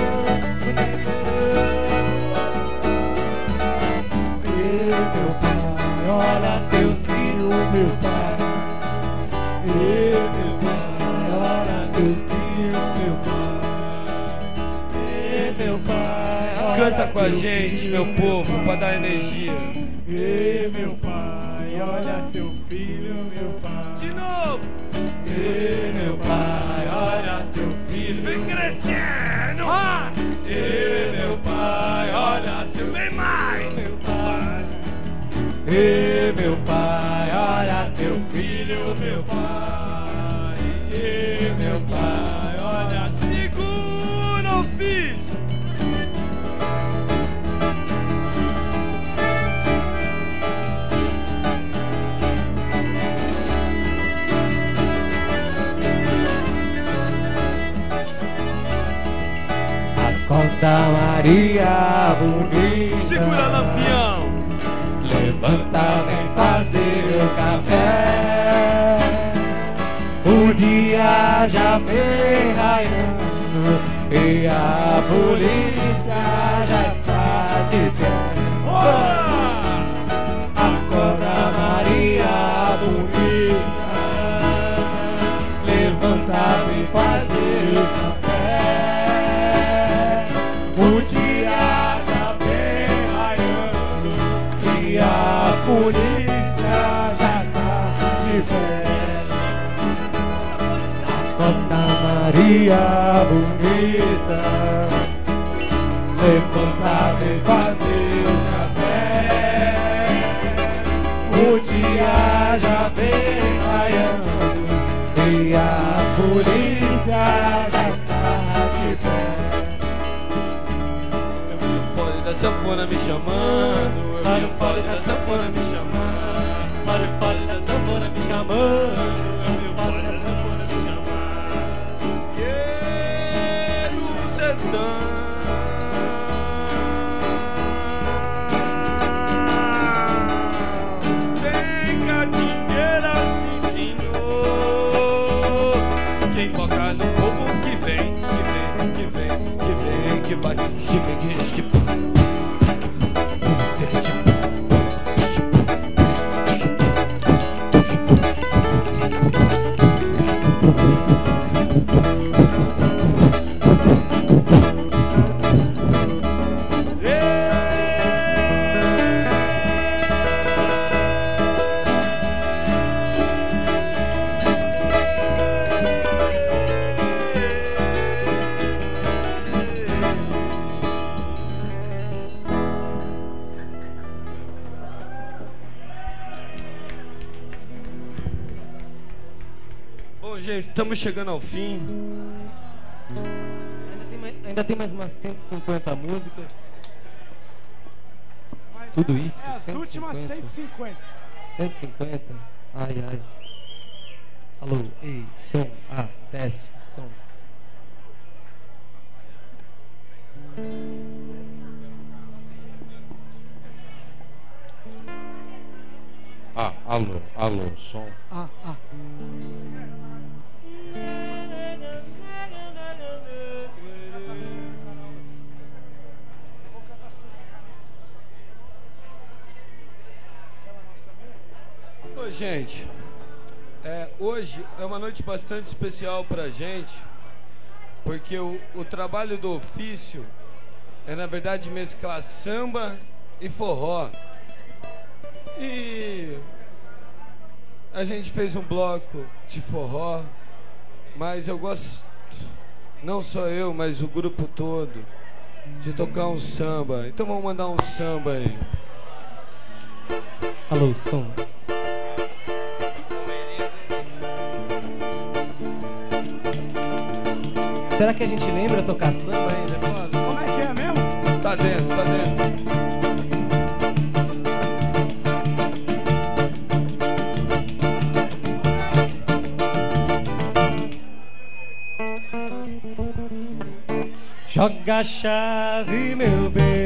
Speaker 4: E meu pai, olha teu filho, meu pai. E meu pai, olha teu filho, meu pai. E meu pai, olha
Speaker 1: Canta com a
Speaker 4: teu
Speaker 1: gente,
Speaker 4: filho,
Speaker 1: meu povo, pra dar energia.
Speaker 4: E meu pai, olha teu filho, meu pai.
Speaker 1: De novo!
Speaker 4: E meu pai, olha teu filho,
Speaker 2: Vem crescendo!
Speaker 4: E meu pai, olha seu
Speaker 2: Vem mais!
Speaker 4: meu pai. E meu pai, olha teu filho, meu pai. E meu pai, olha
Speaker 2: Segura o ofício!
Speaker 3: Acorda Maria bonita,
Speaker 2: Segura Lampião!
Speaker 3: levanta, vem fazer o café. O dia já vem raiando e a polícia já está de pé. Acorda Maria bonita, levanta, vem fazer o café. O dia já vem raiando e a polícia já tá de pé. Acorda Maria bonita, levanta, vem fazer o café. O dia já vem raiando e a polícia já está de pé.
Speaker 1: Eu vi o fole da sanfona me chamando. Eu vi o fole da sanfona me chamando.
Speaker 3: Olha o fole da sanfona me chamando.
Speaker 2: Eu vi o fole da sanfona me chamando.
Speaker 1: No sertão.
Speaker 2: pipoca no povo que vem, que vai, que vem, que
Speaker 1: Estamos chegando ao fim.
Speaker 3: Ainda tem mais umas 150 músicas. Tudo isso?
Speaker 4: É as
Speaker 3: 150.
Speaker 4: últimas 150.
Speaker 3: 150? Ai, ai. Alô, ei, som, teste, som.
Speaker 6: Alô, som.
Speaker 1: Ô, gente, hoje é uma noite bastante especial pra gente, porque o trabalho do ofício é, na verdade, mesclar samba e forró. E a gente fez um bloco de forró, mas eu gosto, não só eu, mas o grupo todo, de tocar um samba. Então vamos mandar um samba aí.
Speaker 3: Alô, som. Será que a gente lembra tocar samba ainda?
Speaker 4: Como é que é mesmo?
Speaker 1: Tá dentro, tá dentro.
Speaker 3: Joga a chave, meu bem.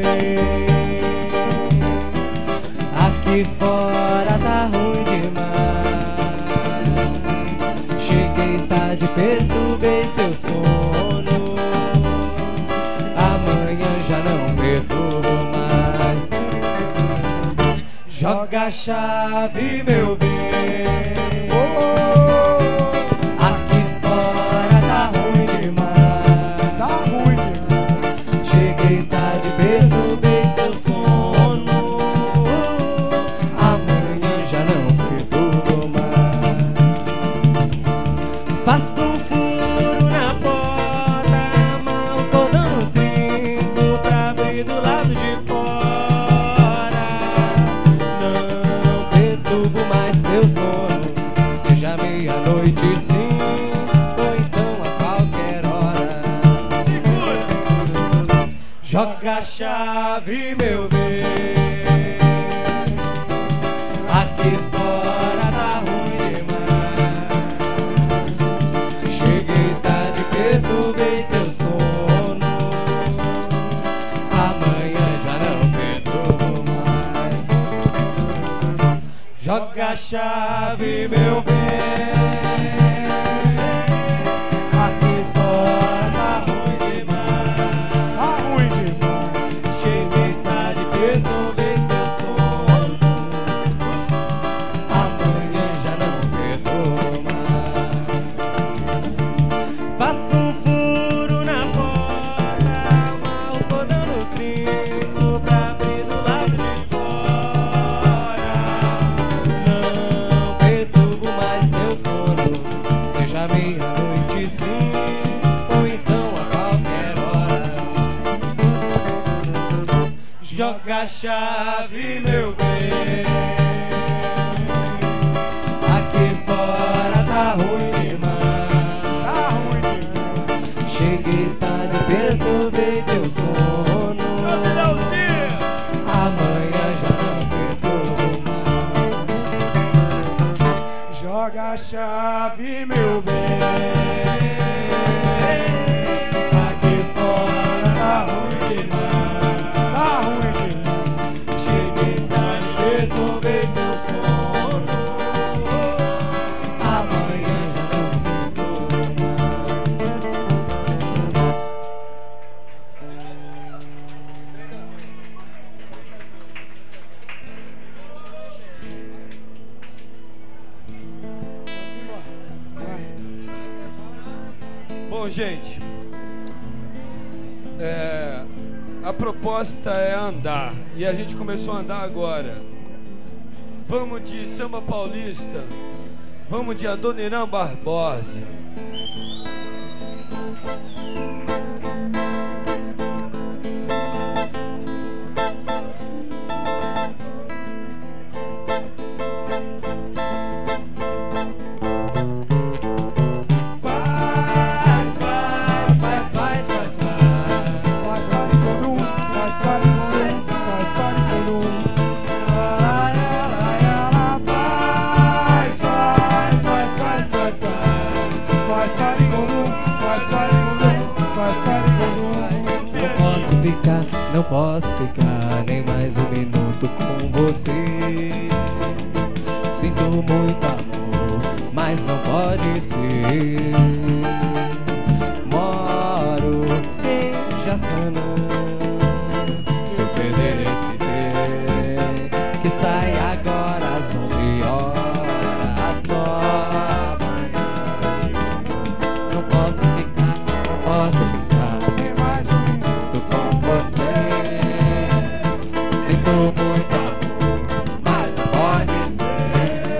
Speaker 3: Aqui fora tá ruim demais. Cheguei tarde, perturbei teu sono. Amanhã já não perturbo mais. Joga a chave, meu bem. Aqui fora tá ruim demais. Cheguei tarde, perturbei teu sono. Amanhã já não perturbo mais. Faço um furo na porta, mal tô dando trinco pra abrir do lado de fora. Não perturbo mais teu sono, seja meia-noite sim, ou então a qualquer hora. Joga a chave, meu bem. Aqui fora tá ruim demais. Cheguei tarde, perturbei teu sono. Amanhã já não perturbo mais. Joga a chave, meu bem. Aqui fora tá ruim demais.
Speaker 4: Tá ruim demais.
Speaker 3: Cheguei tarde, perturbei teu sono. Amanhã já não perturbo mais. Faço um furo na porta, mal tô dando trinco pra abrir do lado de fora. Não perturbo mais teu sono, seja meia-noite sim, ou então a qualquer hora. Joga a chave, meu bem. Aqui fora tá ruim demais.
Speaker 4: Tá ruim demais.
Speaker 3: Cheguei tarde, perturbei teu sono. Amanhã já não perturbo mais.
Speaker 4: Joga a chave, meu bem.
Speaker 3: Aqui fora tá ruim demais.
Speaker 4: Tá ruim demais.
Speaker 3: Cheguei tarde, perturbei teu sono.
Speaker 1: Bom, gente, a proposta é andar, e a gente começou a andar agora. Vamos de samba paulista, vamos de Adoniran Barbosa.
Speaker 3: Não posso ficar nem mais um minuto com você. Sinto muito amor, mas não pode ser. Moro em Jaçanã. Se eu perder esse trem que sai agora às 11 horas só amanhã. Não posso ficar, não posso ficar nem mais um minuto com você. Sinto muito amor, mas não pode ser.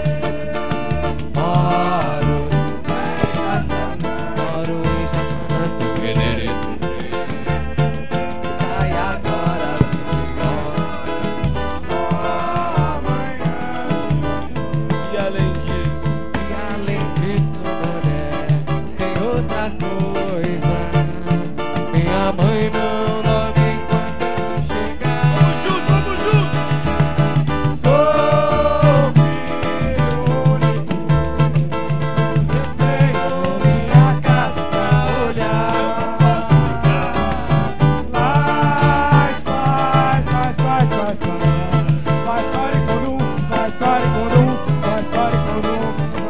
Speaker 3: Moro em Jaçanã. Se eu perder esse trem sai agora só amanhã.
Speaker 1: E além disso, mulher,
Speaker 3: tem outra coisa. Minha mãe não dorme quando chegar.
Speaker 2: Vamos junto!
Speaker 3: Sou filho único. Eu tenho minha casa pra olhar. Faz coricundum, faz coricundum, faz coricundum.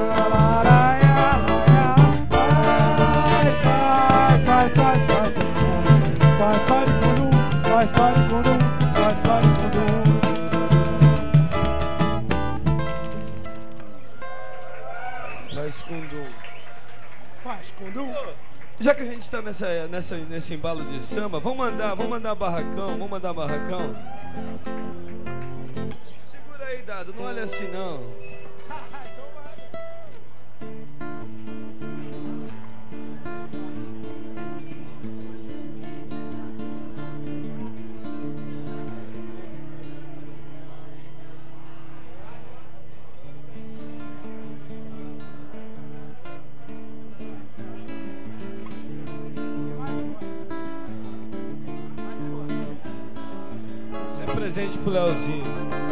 Speaker 3: Faz coricundum, faz coricundum, faz coricundum.
Speaker 1: faz condum. Já que a gente tá nesse embalo de samba, vamos mandar barracão. Segura aí, Dado, não olha assim não. Presente pro Leozinho.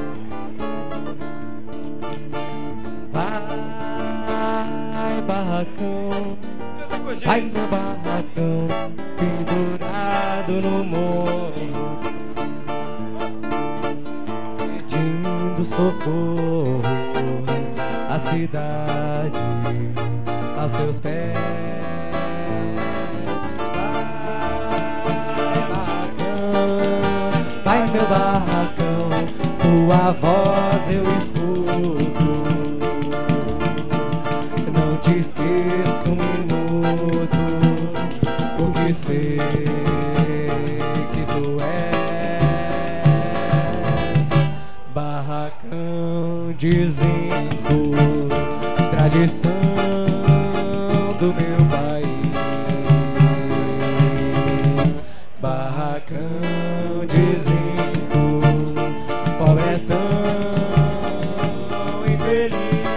Speaker 3: Vai, barracão,
Speaker 1: Canta com a gente.
Speaker 3: vai meu barracão, pendurado no morro, pedindo socorro, a cidade aos seus pés. Vai meu barracão, tua voz eu escuto. Não te esqueço um minuto, porque sei que tu és barracão de zinco, tradição do meu país. Barracão de zinco, pobre é tão infeliz.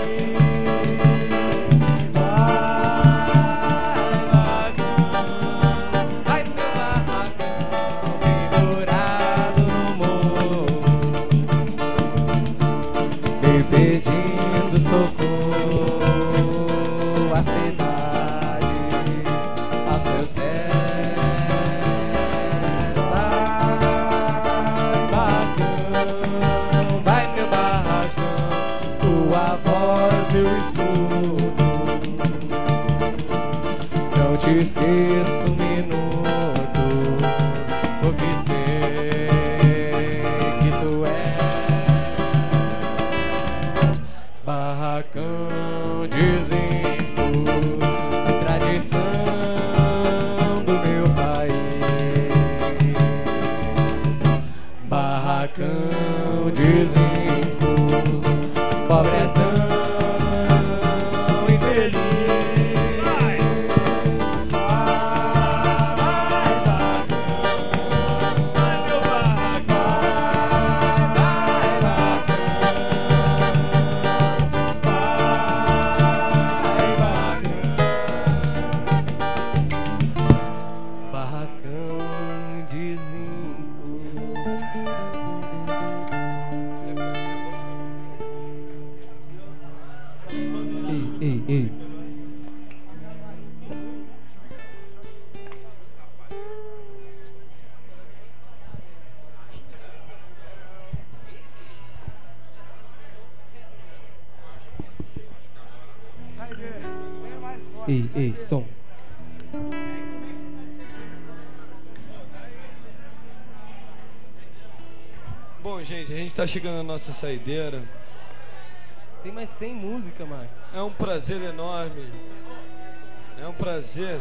Speaker 3: Vai meu barracão, pendurado no morro, me pedindo socorro, a cidade aos seus pés. Eu escuto, não te esqueço um minuto, porque sei que tu és barracão de zinco, tradição Ei, som.
Speaker 1: Bom, gente, a gente tá chegando na nossa saideira.
Speaker 3: Tem mais 100 música, Max.
Speaker 1: É um prazer enorme. É um prazer.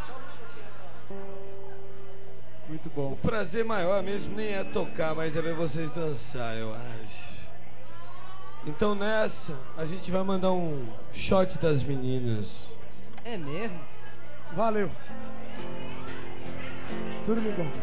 Speaker 3: Muito bom.
Speaker 1: O prazer maior mesmo nem é tocar, mas é ver vocês dançar, eu acho. Então nessa, a gente vai mandar um shot das meninas.
Speaker 3: É mesmo?
Speaker 4: Valeu. Tudo de bom.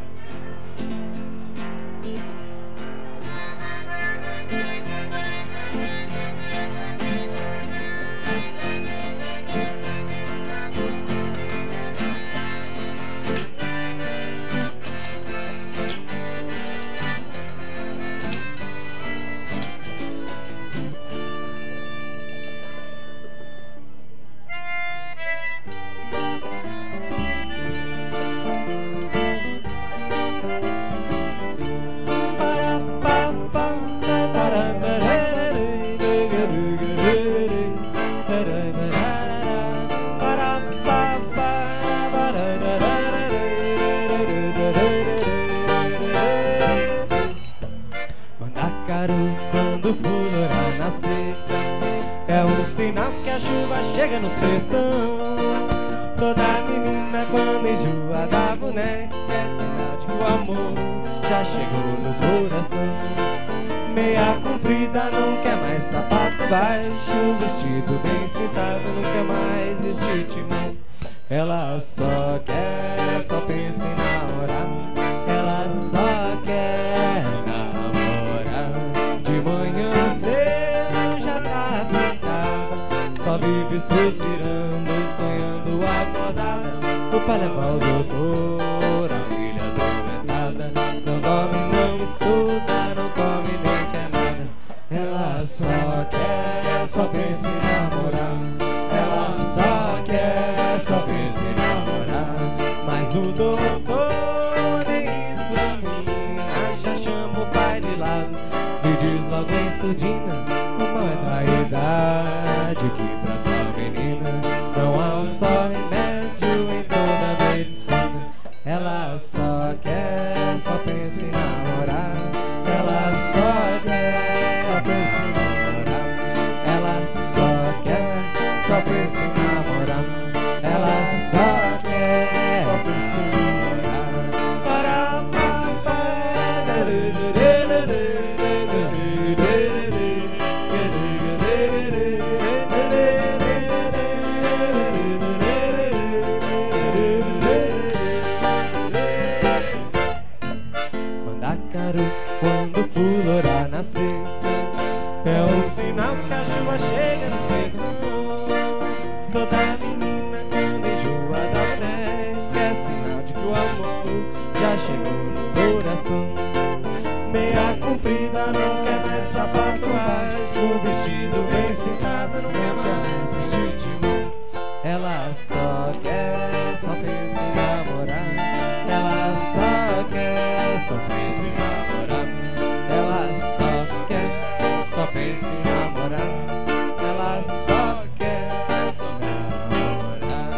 Speaker 3: Quando florar na seca, é um sinal que a chuva chega no sertão. Toda menina quando enjoa da boneca, é sinal de que o amor já chegou no coração. Meia comprida não quer mais sapato baixo, vestido bem sentado não quer mais vestir timão. Ela só quer, só pensa em namorar. Ela só quer namorar. De manhã cedo já tá deitada, só vive suspirando e sonhando acordada. O pai leva o doutor, a filha adoentada. Não dorme, não estuda, não come nem quer nada. Ela só quer, só pensa em namorar. Ela só quer, só pensa em namorar. Mas o doutor nem examina, já chama o pai de lado e diz logo em surdina: o mal é da idade, que pra tua menina não há um só remédio em toda a medicina. Ela só quer, só pensa em namorar. Ela só quer, só pensa em namorar. Ela só quer, só pensa em namorar. Ela só quer, só pensa em namorar. Para Mandacaru, quando florar na seca, é um sinal que a chuva chega no sertão. Toda menina quando enjoa da boneca, é sinal de que o amor já chegou no coração. Meia comprida não quer mais sapato baixo, o vestido bem sentado não quer mais vestir de mão. Ela só quer, só pensa em namorar. Ela só quer, só pensa em namorar. Ela só quer, só pensa em namorar. Ela só quer, só namorar.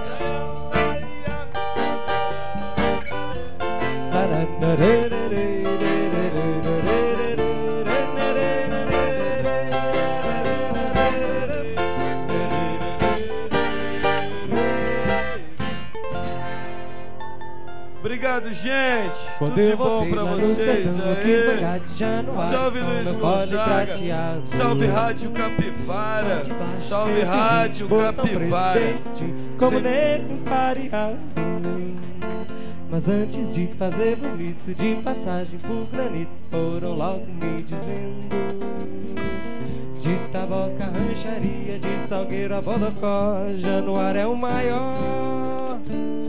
Speaker 1: Obrigado, gente.
Speaker 3: Quando
Speaker 1: Tudo de
Speaker 3: eu
Speaker 1: bom
Speaker 3: voltei
Speaker 1: pra
Speaker 3: lá no
Speaker 1: vocês.
Speaker 3: sertão, eu quis
Speaker 1: Aê.
Speaker 3: banhar de Januário.
Speaker 1: Salve
Speaker 3: com
Speaker 1: Luiz
Speaker 3: meu cole
Speaker 1: Gonzaga.
Speaker 3: prateado.
Speaker 1: Salve Rádio Capivara.
Speaker 3: Sol de baixo,
Speaker 1: Salve
Speaker 3: sempre
Speaker 1: Rádio
Speaker 3: botão
Speaker 1: Capivara.
Speaker 3: presidente, como
Speaker 1: Sempre-
Speaker 3: negro pareado. Mas antes de fazer bonito, de passagem por granito, foram logo me dizendo: de Taboca, Rancharia, de Salgueiro a Bodocó, Januário é o maior.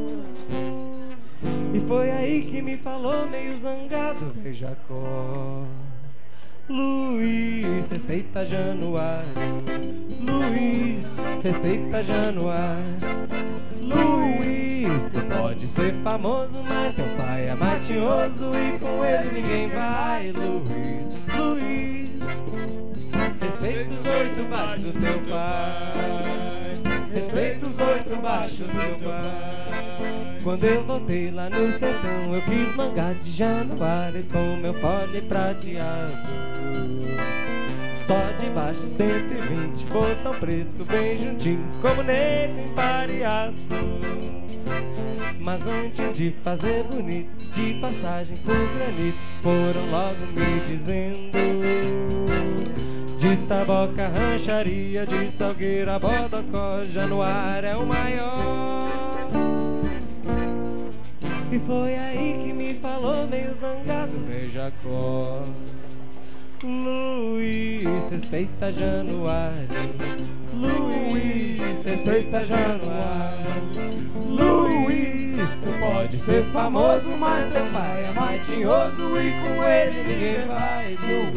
Speaker 3: E foi aí que me falou meio zangado, veja Jacó. Luiz, respeita Januário. Luiz, respeita Januário. Luiz, tu pode ser famoso, mas teu pai é matinhoso e com ele ninguém vai. Luiz, Luiz, respeita os 8 baixos do teu pai. respeita os 8 baixos do teu pai. Quando eu voltei lá no sertão, eu quis mangar de Januário com meu fole prateado. Só de baixo 120, botão preto bem juntinho, como negro empareado. Mas antes de fazer bonito, de passagem por granito, foram logo me dizendo: de Taboca, Rancharia, de Salgueira, Bodocó, Januário é o maior. E foi aí que me falou meio zangado Rei Jacó: Luiz, respeita Januário. Luiz, respeita Januário. Luiz, tu pode ser famoso, mas teu pai é mais tinhoso e com ele ninguém vai.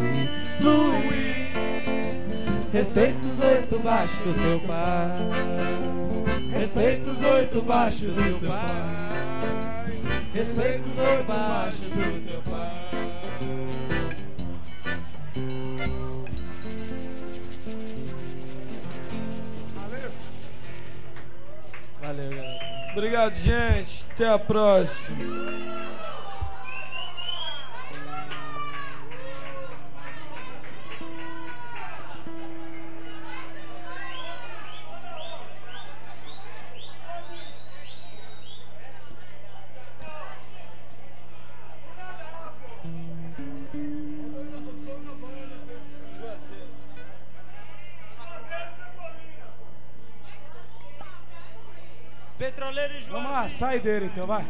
Speaker 3: Luiz, respeita os 8 baixos do teu pai. Respeita os 8 baixos do teu pai. Respeita os 8 baixos do teu pai. Valeu, galera.
Speaker 1: Obrigado, gente. Até a próxima.
Speaker 5: Petroleiro e Juazeiro.
Speaker 4: Vamos lá, sai dele então, vai.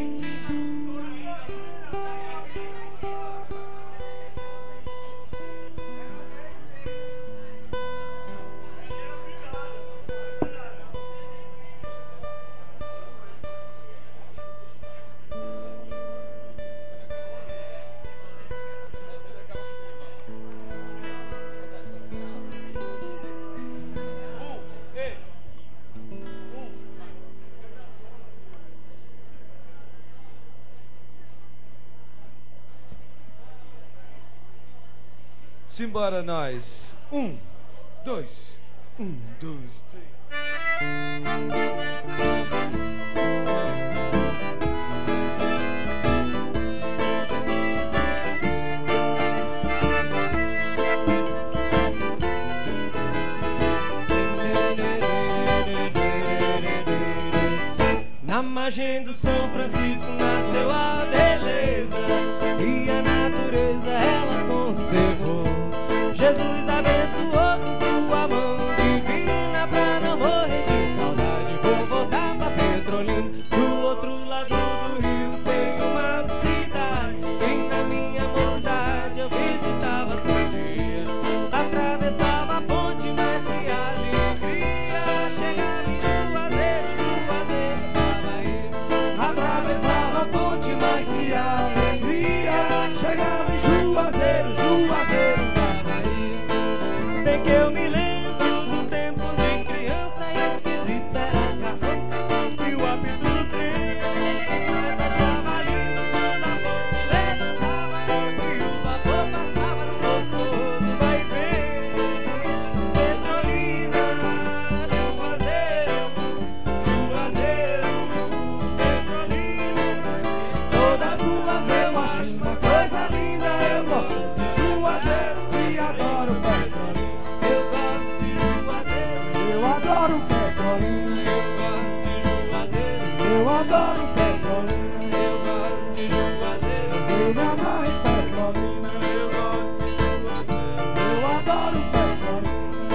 Speaker 1: Simbora nós. 1, 2, 1, 2, 3.
Speaker 3: Na margem do São Francisco nasceu a beleza e a natureza ela conservou. Jesus abençoou tua mão divina pra não morrer de saudade. Vou voltar pra Petrolina, do outro lado do rio tem uma cidade. E na minha mocidade eu visitava todo dia. Atravessava a ponte, mas que alegria. Chegava em Juazeiro, Juazeiro tava aí. Atravessava a ponte, mas que alegria. Chegava em Juazeiro, Juazeiro tava aí. Bem que eu me lembro dos tempos de criança, esquisita era a carranca e o apito do trem. Mas achava lindo quando a ponte levantava e o vapor passava no gostoso vai ver. Petrolina, Juazeiro, Juazeiro, Petrolina. Todas as ruas eu acho uma coisa linda. Eu gosto de Juazeiro e adoro Petrolina. Eu gosto de Juazeiro,
Speaker 4: Eu adoro Petrolina.
Speaker 3: eu gosto de Juazeiro,
Speaker 4: Eu adoro Petrolina.
Speaker 3: eu gosto de Juazeiro,
Speaker 4: Eu me amarro em Petrolina.
Speaker 1: Eu gosto de Juazeiro.
Speaker 4: Eu adoro Petrolina.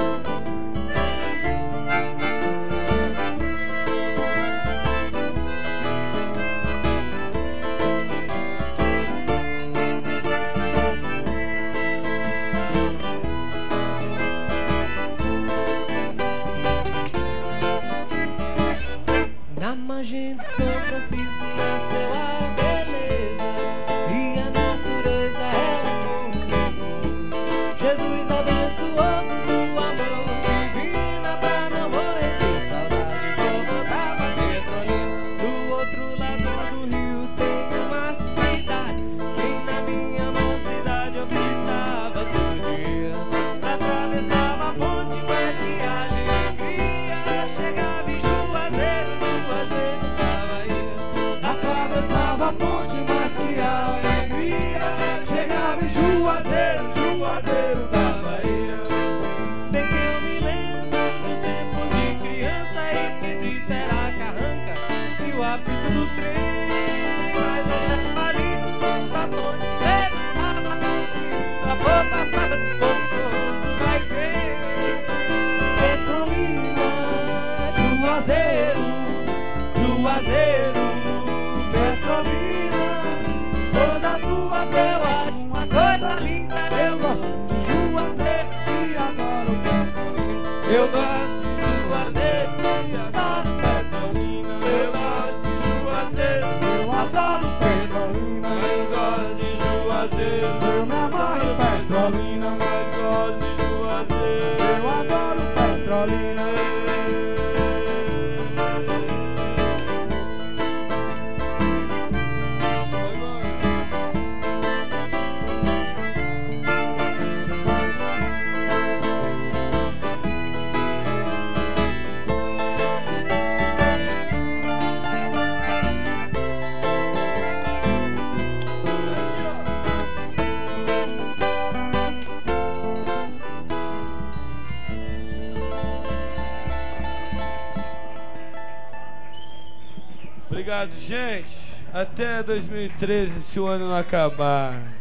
Speaker 3: na margem de São Francisco nasceu a beleza e a natureza ela conservou. Jesus abençoou tua mão divina pra não morrer de saudade. Vou voltar pra Petrolina, do outro lado do rio tem uma cidade que na minha mocidade eu visitava todo dia. Atravessava a ponte, mas que alegria. Chegava apito do trem, mas hoje é marinho, tá bom de ver, a boa passada do gostoso vai ver.
Speaker 4: Petrolina, Juazeiro, Petrolina,
Speaker 3: Todas duas eu acho uma coisa linda.
Speaker 4: eu gosto de Juazeiro e adoro Petrolina.
Speaker 3: Eu gosto de Juazeiro e adoro Petrolina. Eu gosto de Juazeiro,
Speaker 4: Eu adoro Petrolina,
Speaker 1: Mas gosto de Juazeiro.
Speaker 4: eu me amarro em Petrolina,
Speaker 1: Mas gosto de Juazeiro.
Speaker 4: eu adoro Petrolina.
Speaker 1: Obrigado, gente. Até 2013, se o ano não acabar.